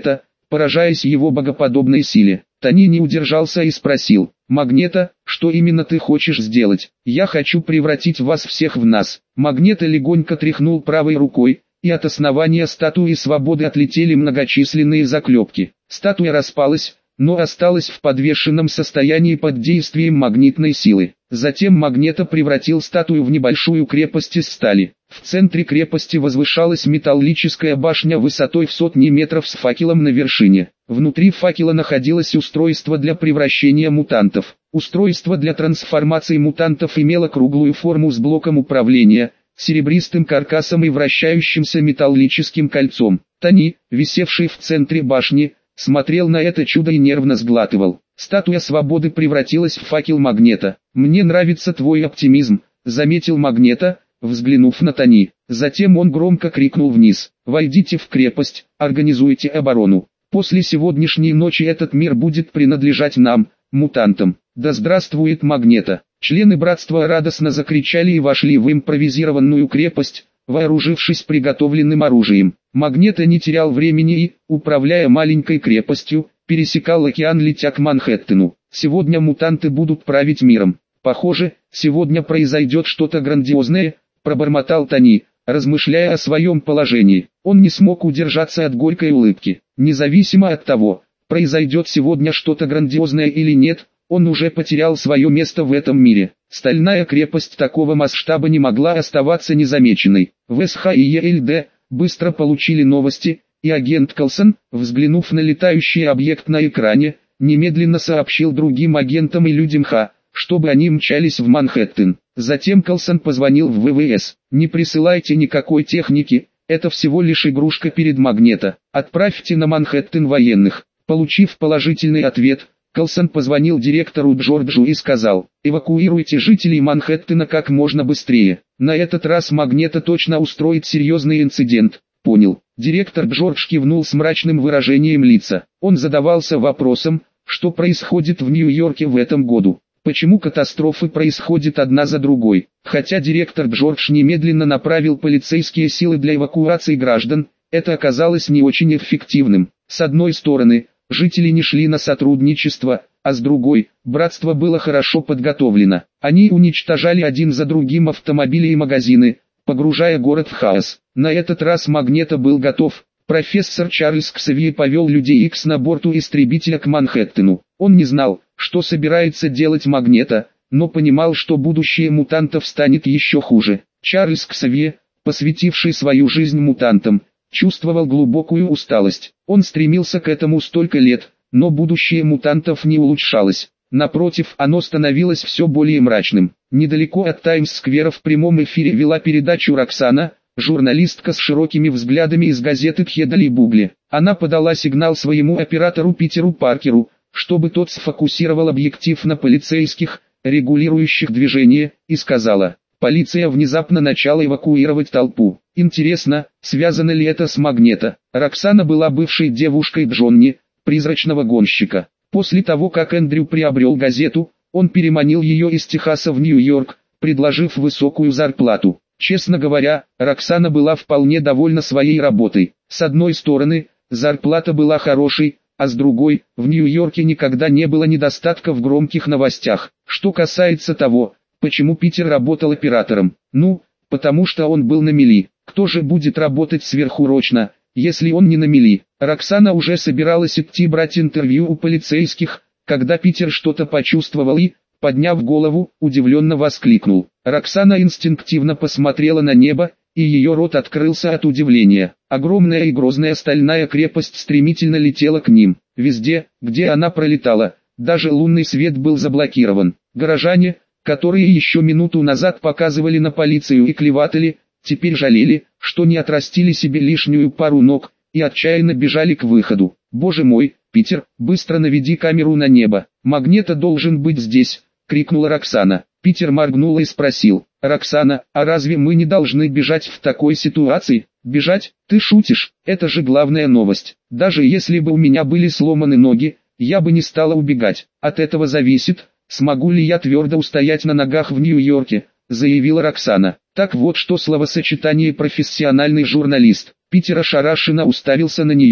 поражаясь его богоподобной силе. Тони не удержался и спросил: «Магнето, что именно ты хочешь сделать?» «Я хочу превратить вас всех в нас». Магнето легонько тряхнул правой рукой, и от основания статуи свободы отлетели многочисленные заклепки. Статуя распалась, но осталась в подвешенном состоянии под действием магнитной силы. Затем Магнето превратил статую в небольшую крепость из стали. В центре крепости возвышалась металлическая башня высотой в сотни метров с факелом на вершине. Внутри факела находилось устройство для превращения мутантов. Устройство для трансформации мутантов имело круглую форму с блоком управления, серебристым каркасом и вращающимся металлическим кольцом. Тони, висевший в центре башни, смотрел на это чудо и нервно сглатывал. Статуя свободы превратилась в факел Магнето. «Мне нравится твой оптимизм», — заметил Магнето, взглянув на Тони. Затем он громко крикнул вниз: «Войдите в крепость, организуйте оборону. После сегодняшней ночи этот мир будет принадлежать нам, мутантам. Да здравствует Магнето!» Члены братства радостно закричали и вошли в импровизированную крепость, вооружившись приготовленным оружием. Магнето не терял времени и, управляя маленькой крепостью, пересекал океан, летя к Манхэттену. «Сегодня мутанты будут править миром. Похоже, сегодня произойдет что-то грандиозное», — пробормотал Тони, размышляя о своем положении. Он не смог удержаться от горькой улыбки. Независимо от того, произойдет сегодня что-то грандиозное или нет, он уже потерял свое место в этом мире. Стальная крепость такого масштаба не могла оставаться незамеченной. В СХ и ЕЛД быстро получили новости, и агент Колсон, взглянув на летающий объект на экране, немедленно сообщил другим агентам и людям Х, чтобы они мчались в Манхэттен. Затем Колсон позвонил в ВВС. «Не присылайте никакой техники, это всего лишь игрушка перед Магнето. Отправьте на Манхэттен военных». Получив положительный ответ, Колсон позвонил директору Джорджу и сказал: «Эвакуируйте жителей Манхэттена как можно быстрее. На этот раз Магнето точно устроит серьезный инцидент». «Понял». Директор Джордж кивнул с мрачным выражением лица. Он задавался вопросом, что происходит в Нью-Йорке в этом году. Почему катастрофы происходят одна за другой? Хотя директор Джордж немедленно направил полицейские силы для эвакуации граждан, это оказалось не очень эффективным. С одной стороны, жители не шли на сотрудничество, а с другой, братство было хорошо подготовлено. Они уничтожали один за другим автомобили и магазины, погружая город в хаос. На этот раз Магнето был готов. Профессор Чарльз Ксавье повел людей X на борту истребителя к Манхэттену. Он не знал, что собирается делать Магнето, но понимал, что будущее мутантов станет еще хуже. Чарльз Ксавье, посвятивший свою жизнь мутантам, чувствовал глубокую усталость. Он стремился к этому столько лет, но будущее мутантов не улучшалось. Напротив, оно становилось все более мрачным. Недалеко от Таймс-сквера в прямом эфире вела передачу Роксана, журналистка с широкими взглядами из газеты «Тхедали Бугли». Она подала сигнал своему оператору Питеру Паркеру, чтобы тот сфокусировал объектив на полицейских, регулирующих движение, и сказала: «Полиция внезапно начала эвакуировать толпу. Интересно, связано ли это с Магнето?» Роксана была бывшей девушкой Джонни, призрачного гонщика. После того, как Эндрю приобрел газету, он переманил ее из Техаса в Нью-Йорк, предложив высокую зарплату. Честно говоря, Роксана была вполне довольна своей работой. С одной стороны, зарплата была хорошей, а с другой, в Нью-Йорке никогда не было недостатка в громких новостях. Что касается того, почему Питер работал оператором, потому что он был на мели. Кто же будет работать сверхурочно, если он не на мели? Роксана уже собиралась идти брать интервью у полицейских, когда Питер что-то почувствовал и, подняв голову, удивленно воскликнул. Роксана инстинктивно посмотрела на небо, и ее рот открылся от удивления. Огромная и грозная стальная крепость стремительно летела к ним. Везде, где она пролетала, даже лунный свет был заблокирован. Горожане, которые еще минуту назад показывали на полицию и клеватели, теперь жалели, что не отрастили себе лишнюю пару ног, и отчаянно бежали к выходу. «Боже мой, Питер, быстро наведи камеру на небо. Магнето должен быть здесь», — крикнула Роксана. Питер моргнул и спросил: «Роксана, а разве мы не должны бежать в такой ситуации?» «Бежать? Ты шутишь? Это же главная новость. Даже если бы у меня были сломаны ноги, я бы не стала убегать. От этого зависит, смогу ли я твердо устоять на ногах в Нью-Йорке», — заявила Роксана. Так вот что словосочетание «профессиональный журналист». Питер ошарашенно уставился на нее.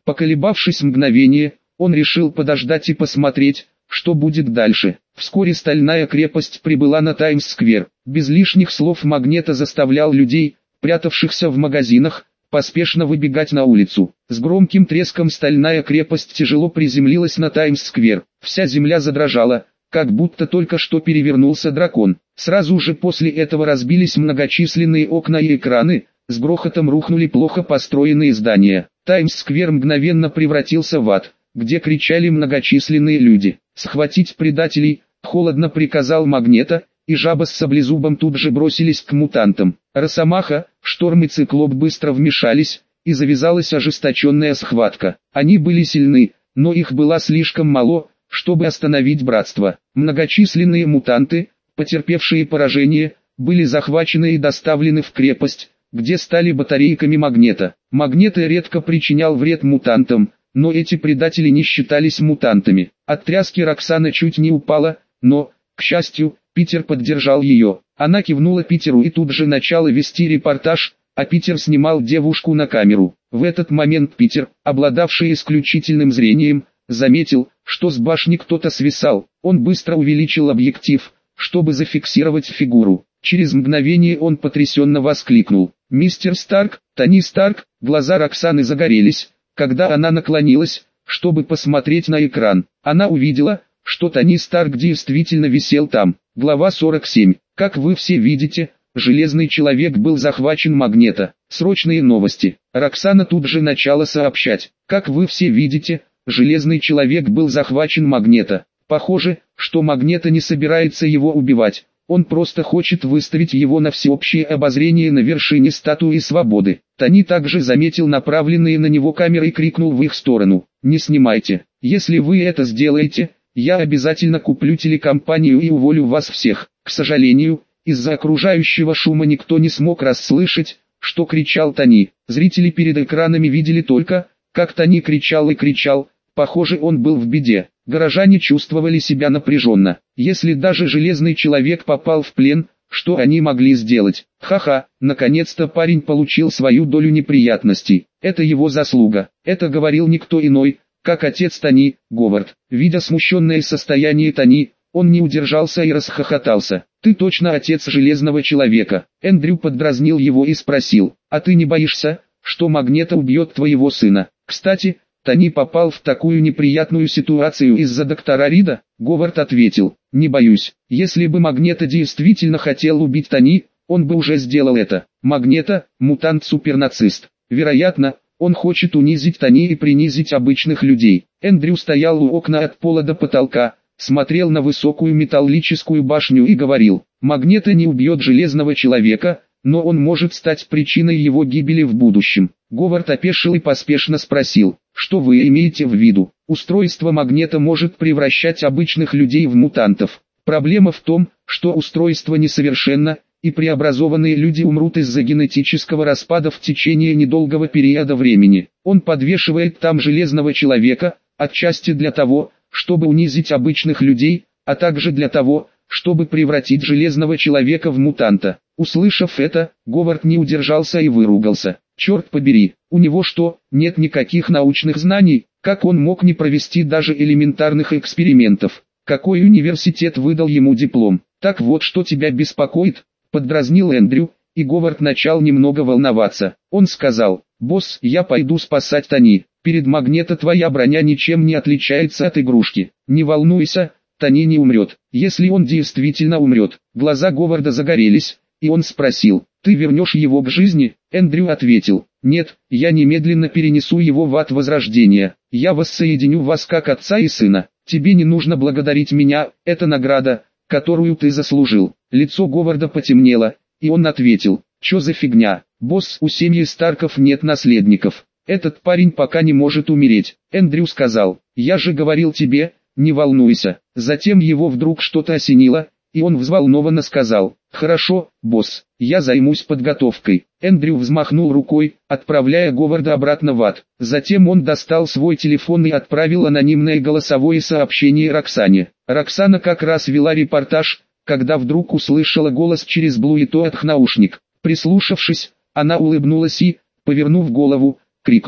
Поколебавшись мгновение, он решил подождать и посмотреть, что будет дальше. Вскоре стальная крепость прибыла на Таймс-сквер. Без лишних слов Магнето заставлял людей, прятавшихся в магазинах, поспешно выбегать на улицу. С громким треском стальная крепость тяжело приземлилась на Таймс-сквер. Вся земля задрожала, как будто только что перевернулся дракон. Сразу же после этого разбились многочисленные окна и экраны, с грохотом рухнули плохо построенные здания. Таймс-сквер мгновенно превратился в ад, где кричали многочисленные люди. «Схватить предателей!» — холодно приказал Магнето, и Жаба с Саблезубом тут же бросились к мутантам. Росомаха, Шторм и Циклоп быстро вмешались, и завязалась ожесточенная схватка. Они были сильны, но их было слишком мало, чтобы остановить братство. Многочисленные мутанты, потерпевшие поражение, были захвачены и доставлены в крепость, где стали батарейками Магнето. Магнето редко причинял вред мутантам, но эти предатели не считались мутантами. От тряски Роксана чуть не упала, но, к счастью, Питер поддержал ее. Она кивнула Питеру и тут же начала вести репортаж, а Питер снимал девушку на камеру. В этот момент Питер, обладавший исключительным зрением, заметил, что с башни кто-то свисал. Он быстро увеличил объектив, чтобы зафиксировать фигуру. Через мгновение он потрясенно воскликнул: «Мистер Старк, Тони Старк!» Глаза Роксаны загорелись, когда она наклонилась, чтобы посмотреть на экран. Она увидела, что Тони Старк действительно висел там. Глава 47. Как вы все видите, Железный Человек был захвачен Магнето. Срочные новости. Роксана тут же начала сообщать. Как вы все видите, Железный Человек был захвачен Магнето. Похоже, что Магнето не собирается его убивать. Он просто хочет выставить его на всеобщее обозрение на вершине статуи свободы. Тони также заметил направленные на него камеры и крикнул в их сторону: «Не снимайте. Если вы это сделаете, я обязательно куплю телекомпанию и уволю вас всех». К сожалению, из-за окружающего шума никто не смог расслышать, что кричал Тони. Зрители перед экранами видели только, как Тони кричал и кричал. Похоже, он был в беде. Горожане чувствовали себя напряженно. Если даже Железный Человек попал в плен, что они могли сделать? Ха-ха, наконец-то парень получил свою долю неприятностей. Это его заслуга. Это говорил никто иной, как отец Тони, Говард. Видя смущенное состояние Тони, он не удержался и расхохотался. «Ты точно отец Железного Человека?» Эндрю поддразнил его и спросил: «А ты не боишься, что Магнето убьет твоего сына?» Кстати, Тони попал в такую неприятную ситуацию из-за доктора Рида. Говард ответил: «Не боюсь. Если бы Магнето действительно хотел убить Тони, он бы уже сделал это. Магнето – мутант-супернацист. Вероятно, он хочет унизить Тони и принизить обычных людей». Эндрю стоял у окна от пола до потолка, смотрел на высокую металлическую башню и говорил: «Магнето не убьет Железного Человека, но он может стать причиной его гибели в будущем». Говард опешил и поспешно спросил: «Что вы имеете в виду?» «Устройство Магнето может превращать обычных людей в мутантов. Проблема в том, что устройство несовершенно, и преобразованные люди умрут из-за генетического распада в течение недолгого периода времени. Он подвешивает там Железного Человека, отчасти для того, чтобы унизить обычных людей, а также для того, чтобы превратить Железного Человека в мутанта». Услышав это, Говард не удержался и выругался. «Черт побери, у него что, нет никаких научных знаний? Как он мог не провести даже элементарных экспериментов? Какой университет выдал ему диплом? Так вот, что тебя беспокоит?» Поддразнил Эндрю, и Говард начал немного волноваться. Он сказал: «Босс, я пойду спасать Тони. Перед Магнето твоя броня ничем не отличается от игрушки. Не волнуйся, Тони не умрет. Если он действительно умрет». Глаза Говарда загорелись, и он спросил: «Ты вернешь его к жизни?» Эндрю ответил: «Нет, я немедленно перенесу его в ад возрождения. Я воссоединю вас как отца и сына. Тебе не нужно благодарить меня, это награда, которую ты заслужил». Лицо Говарда потемнело, и он ответил: «Чё за фигня? Босс, у семьи Старков нет наследников. Этот парень пока не может умереть». Эндрю сказал: «Я же говорил тебе, не волнуйся». Затем его вдруг что-то осенило, и он взволнованно сказал: «Хорошо, босс, я займусь подготовкой». Эндрю взмахнул рукой, отправляя Говарда обратно в ад. Затем он достал свой телефон и отправил анонимное голосовое сообщение Роксане. Роксана как раз вела репортаж, когда вдруг услышала голос через Bluetooth наушник. Прислушавшись, она улыбнулась и, повернув голову, крикнула: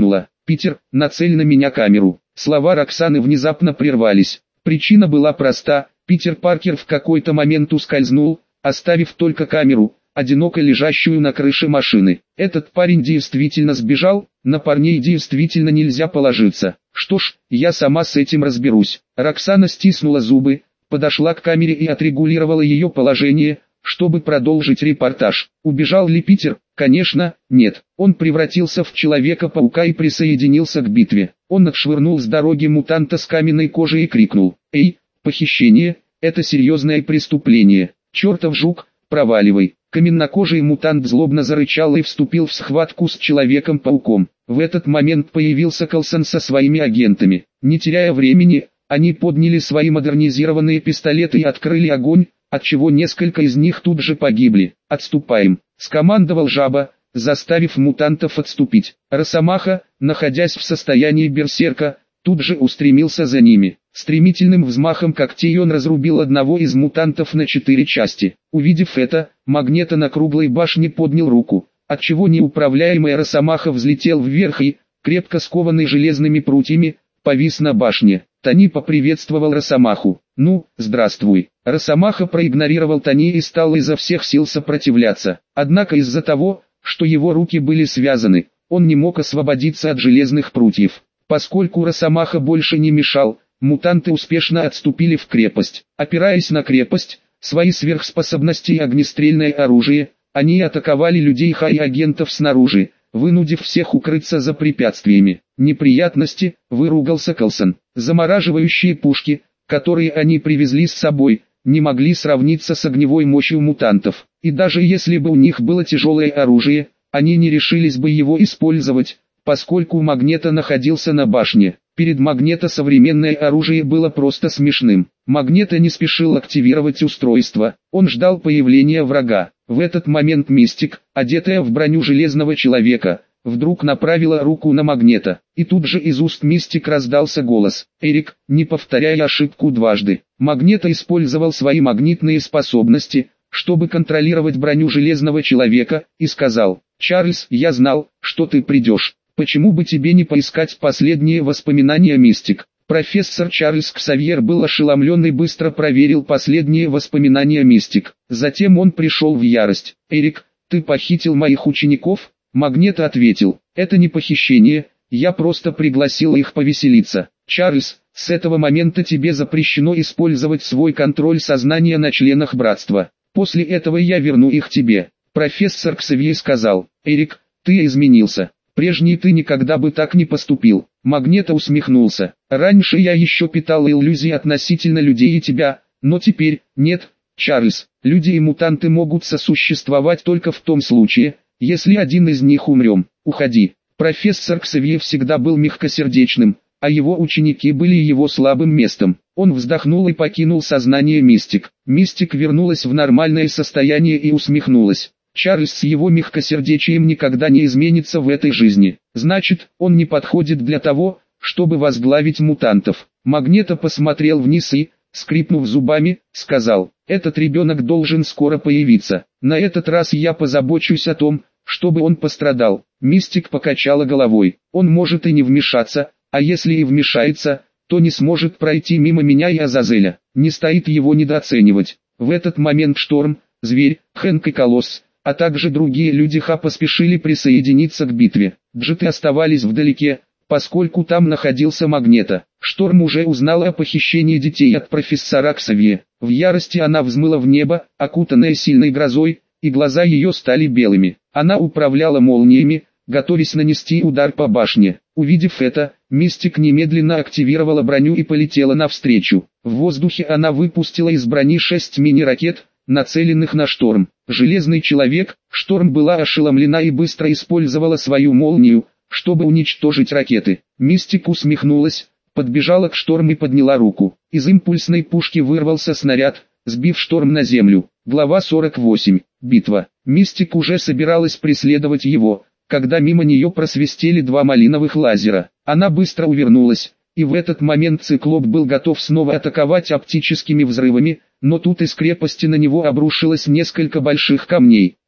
«Питер, нацель на меня камеру». Слова Роксаны внезапно прервались. Причина была проста. Питер Паркер в какой-то момент ускользнул, оставив только камеру, одиноко лежащую на крыше машины. Этот парень действительно сбежал, на парней действительно нельзя положиться. Что ж, я сама с этим разберусь. Роксана стиснула зубы, подошла к камере и отрегулировала ее положение, чтобы продолжить репортаж. Убежал ли Питер? Конечно, нет. Он превратился в Человека-паука и присоединился к битве. Он отшвырнул с дороги мутанта с каменной кожей и крикнул: «Эй, похищение, это серьезное преступление. Чертов жук, проваливай». Каменнокожий мутант злобно зарычал и вступил в схватку с Человеком-пауком. В этот момент появился Калсон со своими агентами. Не теряя времени, они подняли свои модернизированные пистолеты и открыли огонь, отчего несколько из них тут же погибли. «Отступаем», — скомандовал Жаба, заставив мутантов отступить. Росомаха, находясь в состоянии берсерка, тут же устремился за ними. Стремительным взмахом когтей он разрубил одного из мутантов на 4 части. Увидев это, Магнето на круглой башне поднял руку, отчего неуправляемый Росомаха взлетел вверх и, крепко скованный железными прутьями, повис на башне. Тони поприветствовал Росомаху. «Ну, здравствуй». Росомаха проигнорировал Тони и стал изо всех сил сопротивляться. Однако из-за того, что его руки были связаны, он не мог освободиться от железных прутьев. Поскольку Росомаха больше не мешал, мутанты успешно отступили в крепость. Опираясь на крепость, свои сверхспособности и огнестрельное оружие, они атаковали людей и агентов снаружи, вынудив всех укрыться за препятствиями. «Неприятности», — выругался Калсон. Замораживающие пушки, которые они привезли с собой, не могли сравниться с огневой мощью мутантов. И даже если бы у них было тяжелое оружие, они не решились бы его использовать, поскольку Магнето находился на башне. Перед Магнето современное оружие было просто смешным. Магнето не спешил активировать устройство, он ждал появления врага. В этот момент Мистик, одетая в броню Железного Человека, вдруг направила руку на Магнето, и тут же из уст Мистик раздался голос: «Эрик, не повторяй ошибку дважды». Магнето использовал свои магнитные способности, чтобы контролировать броню Железного Человека, и сказал: «Чарльз, я знал, что ты придешь. Почему бы тебе не поискать последние воспоминания Мистик?» Профессор Чарльз Ксавьер был ошеломлен и быстро проверил последние воспоминания Мистик. Затем он пришел в ярость. «Эрик, ты похитил моих учеников?» Магнето ответил: «Это не похищение, я просто пригласил их повеселиться». «Чарльз, с этого момента тебе запрещено использовать свой контроль сознания на членах братства. После этого я верну их тебе». Профессор Ксавьер сказал: «Эрик, ты изменился. Прежний ты никогда бы так не поступил». Магнето усмехнулся. «Раньше я еще питал иллюзии относительно людей и тебя, но теперь нет, Чарльз. Люди и мутанты могут сосуществовать только в том случае, если один из них умрем. Уходи». Профессор Ксавьер всегда был мягкосердечным, а его ученики были его слабым местом. Он вздохнул и покинул сознание Мистик. Мистик вернулась в нормальное состояние и усмехнулась. Чарльз с его мягкосердечием никогда не изменится в этой жизни. Значит, он не подходит для того, чтобы возглавить мутантов. Магнето посмотрел вниз и, скрипнув зубами, сказал: «Этот ребенок должен скоро появиться. На этот раз я позабочусь о том, чтобы он пострадал». Мистик покачала головой. «Он может и не вмешаться, а если и вмешается, то не сможет пройти мимо меня и Азазеля. Не стоит его недооценивать». В этот момент Шторм, Зверь, Хэнк и Колосс, а также другие люди поспешили присоединиться к битве. Джеты оставались вдалеке, поскольку там находился Магнето. Шторм уже узнала о похищении детей от профессора Ксавье. В ярости она взмыла в небо, окутанная сильной грозой, и глаза ее стали белыми. Она управляла молниями, готовясь нанести удар по башне. Увидев это, Мистик немедленно активировала броню и полетела навстречу. В воздухе она выпустила из брони 6 мини-ракет, нацеленных на Шторм. Железный Человек, Шторм была ошеломлена и быстро использовала свою молнию, чтобы уничтожить ракеты. Мистик усмехнулась, подбежала к Шторм и подняла руку. Из импульсной пушки вырвался снаряд, сбив Шторм на землю. Глава 48. Битва. Мистик уже собиралась преследовать его, когда мимо нее просвистели 2 малиновых лазера. Она быстро увернулась, и в этот момент Циклоп был готов снова атаковать оптическими взрывами, но тут из крепости на него обрушилось несколько больших камней.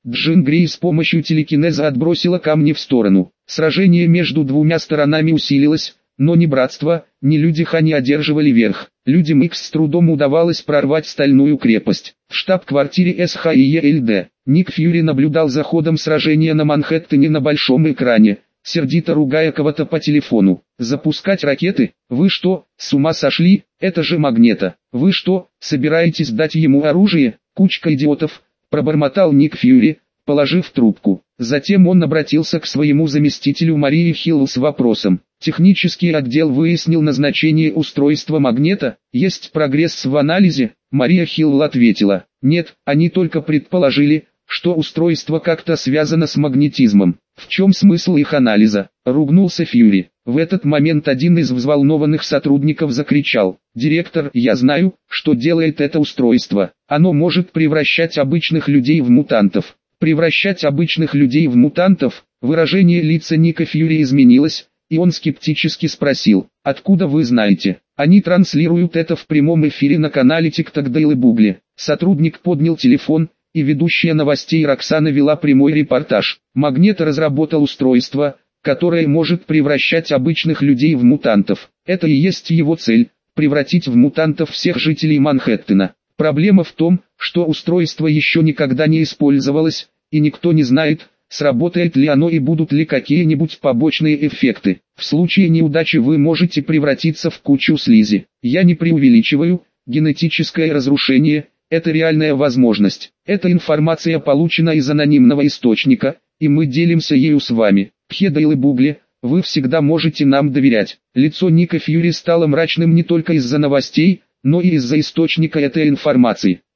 Джин Грей с помощью телекинеза отбросила камни в сторону. Сражение между двумя сторонами усилилось, но ни братство, ни люди Ха не одерживали верх. Людям Икс с трудом удавалось прорвать стальную крепость. В штаб-квартире СХИЕЛД Ник Фьюри наблюдал за ходом сражения на Манхэттене на большом экране, сердито ругая кого-то по телефону. «Запускать ракеты? Вы что, с ума сошли? Это же Магнето! Вы что, собираетесь дать ему оружие? Кучка идиотов!» пробормотал Ник Фьюри, положив трубку. Затем он обратился к своему заместителю Марии Хилл с вопросом. Технический отдел выяснил назначение устройства Магнето, есть прогресс в анализе? Мария Хилл ответила, нет, они только предположили, что устройство как-то связано с магнетизмом. В чем смысл их анализа? Ругнулся Фьюри. В этот момент один из взволнованных сотрудников закричал: «Директор, я знаю, что делает это устройство. Оно может превращать обычных людей в мутантов». Превращать обычных людей в мутантов? Выражение лица Ника Фьюри изменилось, и он скептически спросил: «Откуда вы знаете?» «Они транслируют это в прямом эфире на канале TikTok Daily Bugle». Сотрудник поднял телефон, и ведущая новостей Роксана вела прямой репортаж. Магнето разработал устройство, которое может превращать обычных людей в мутантов. Это и есть его цель – превратить в мутантов всех жителей Манхэттена. Проблема в том, что устройство еще никогда не использовалось, и никто не знает, сработает ли оно и будут ли какие-нибудь побочные эффекты. В случае неудачи вы можете превратиться в кучу слизи. Я не преувеличиваю, генетическое разрушение – это реальная возможность. Эта информация получена из анонимного источника, и мы делимся ею с вами. Daily Bugle, вы всегда можете нам доверять. Лицо Ника Фьюри стало мрачным не только из-за новостей, но и из-за источника этой информации.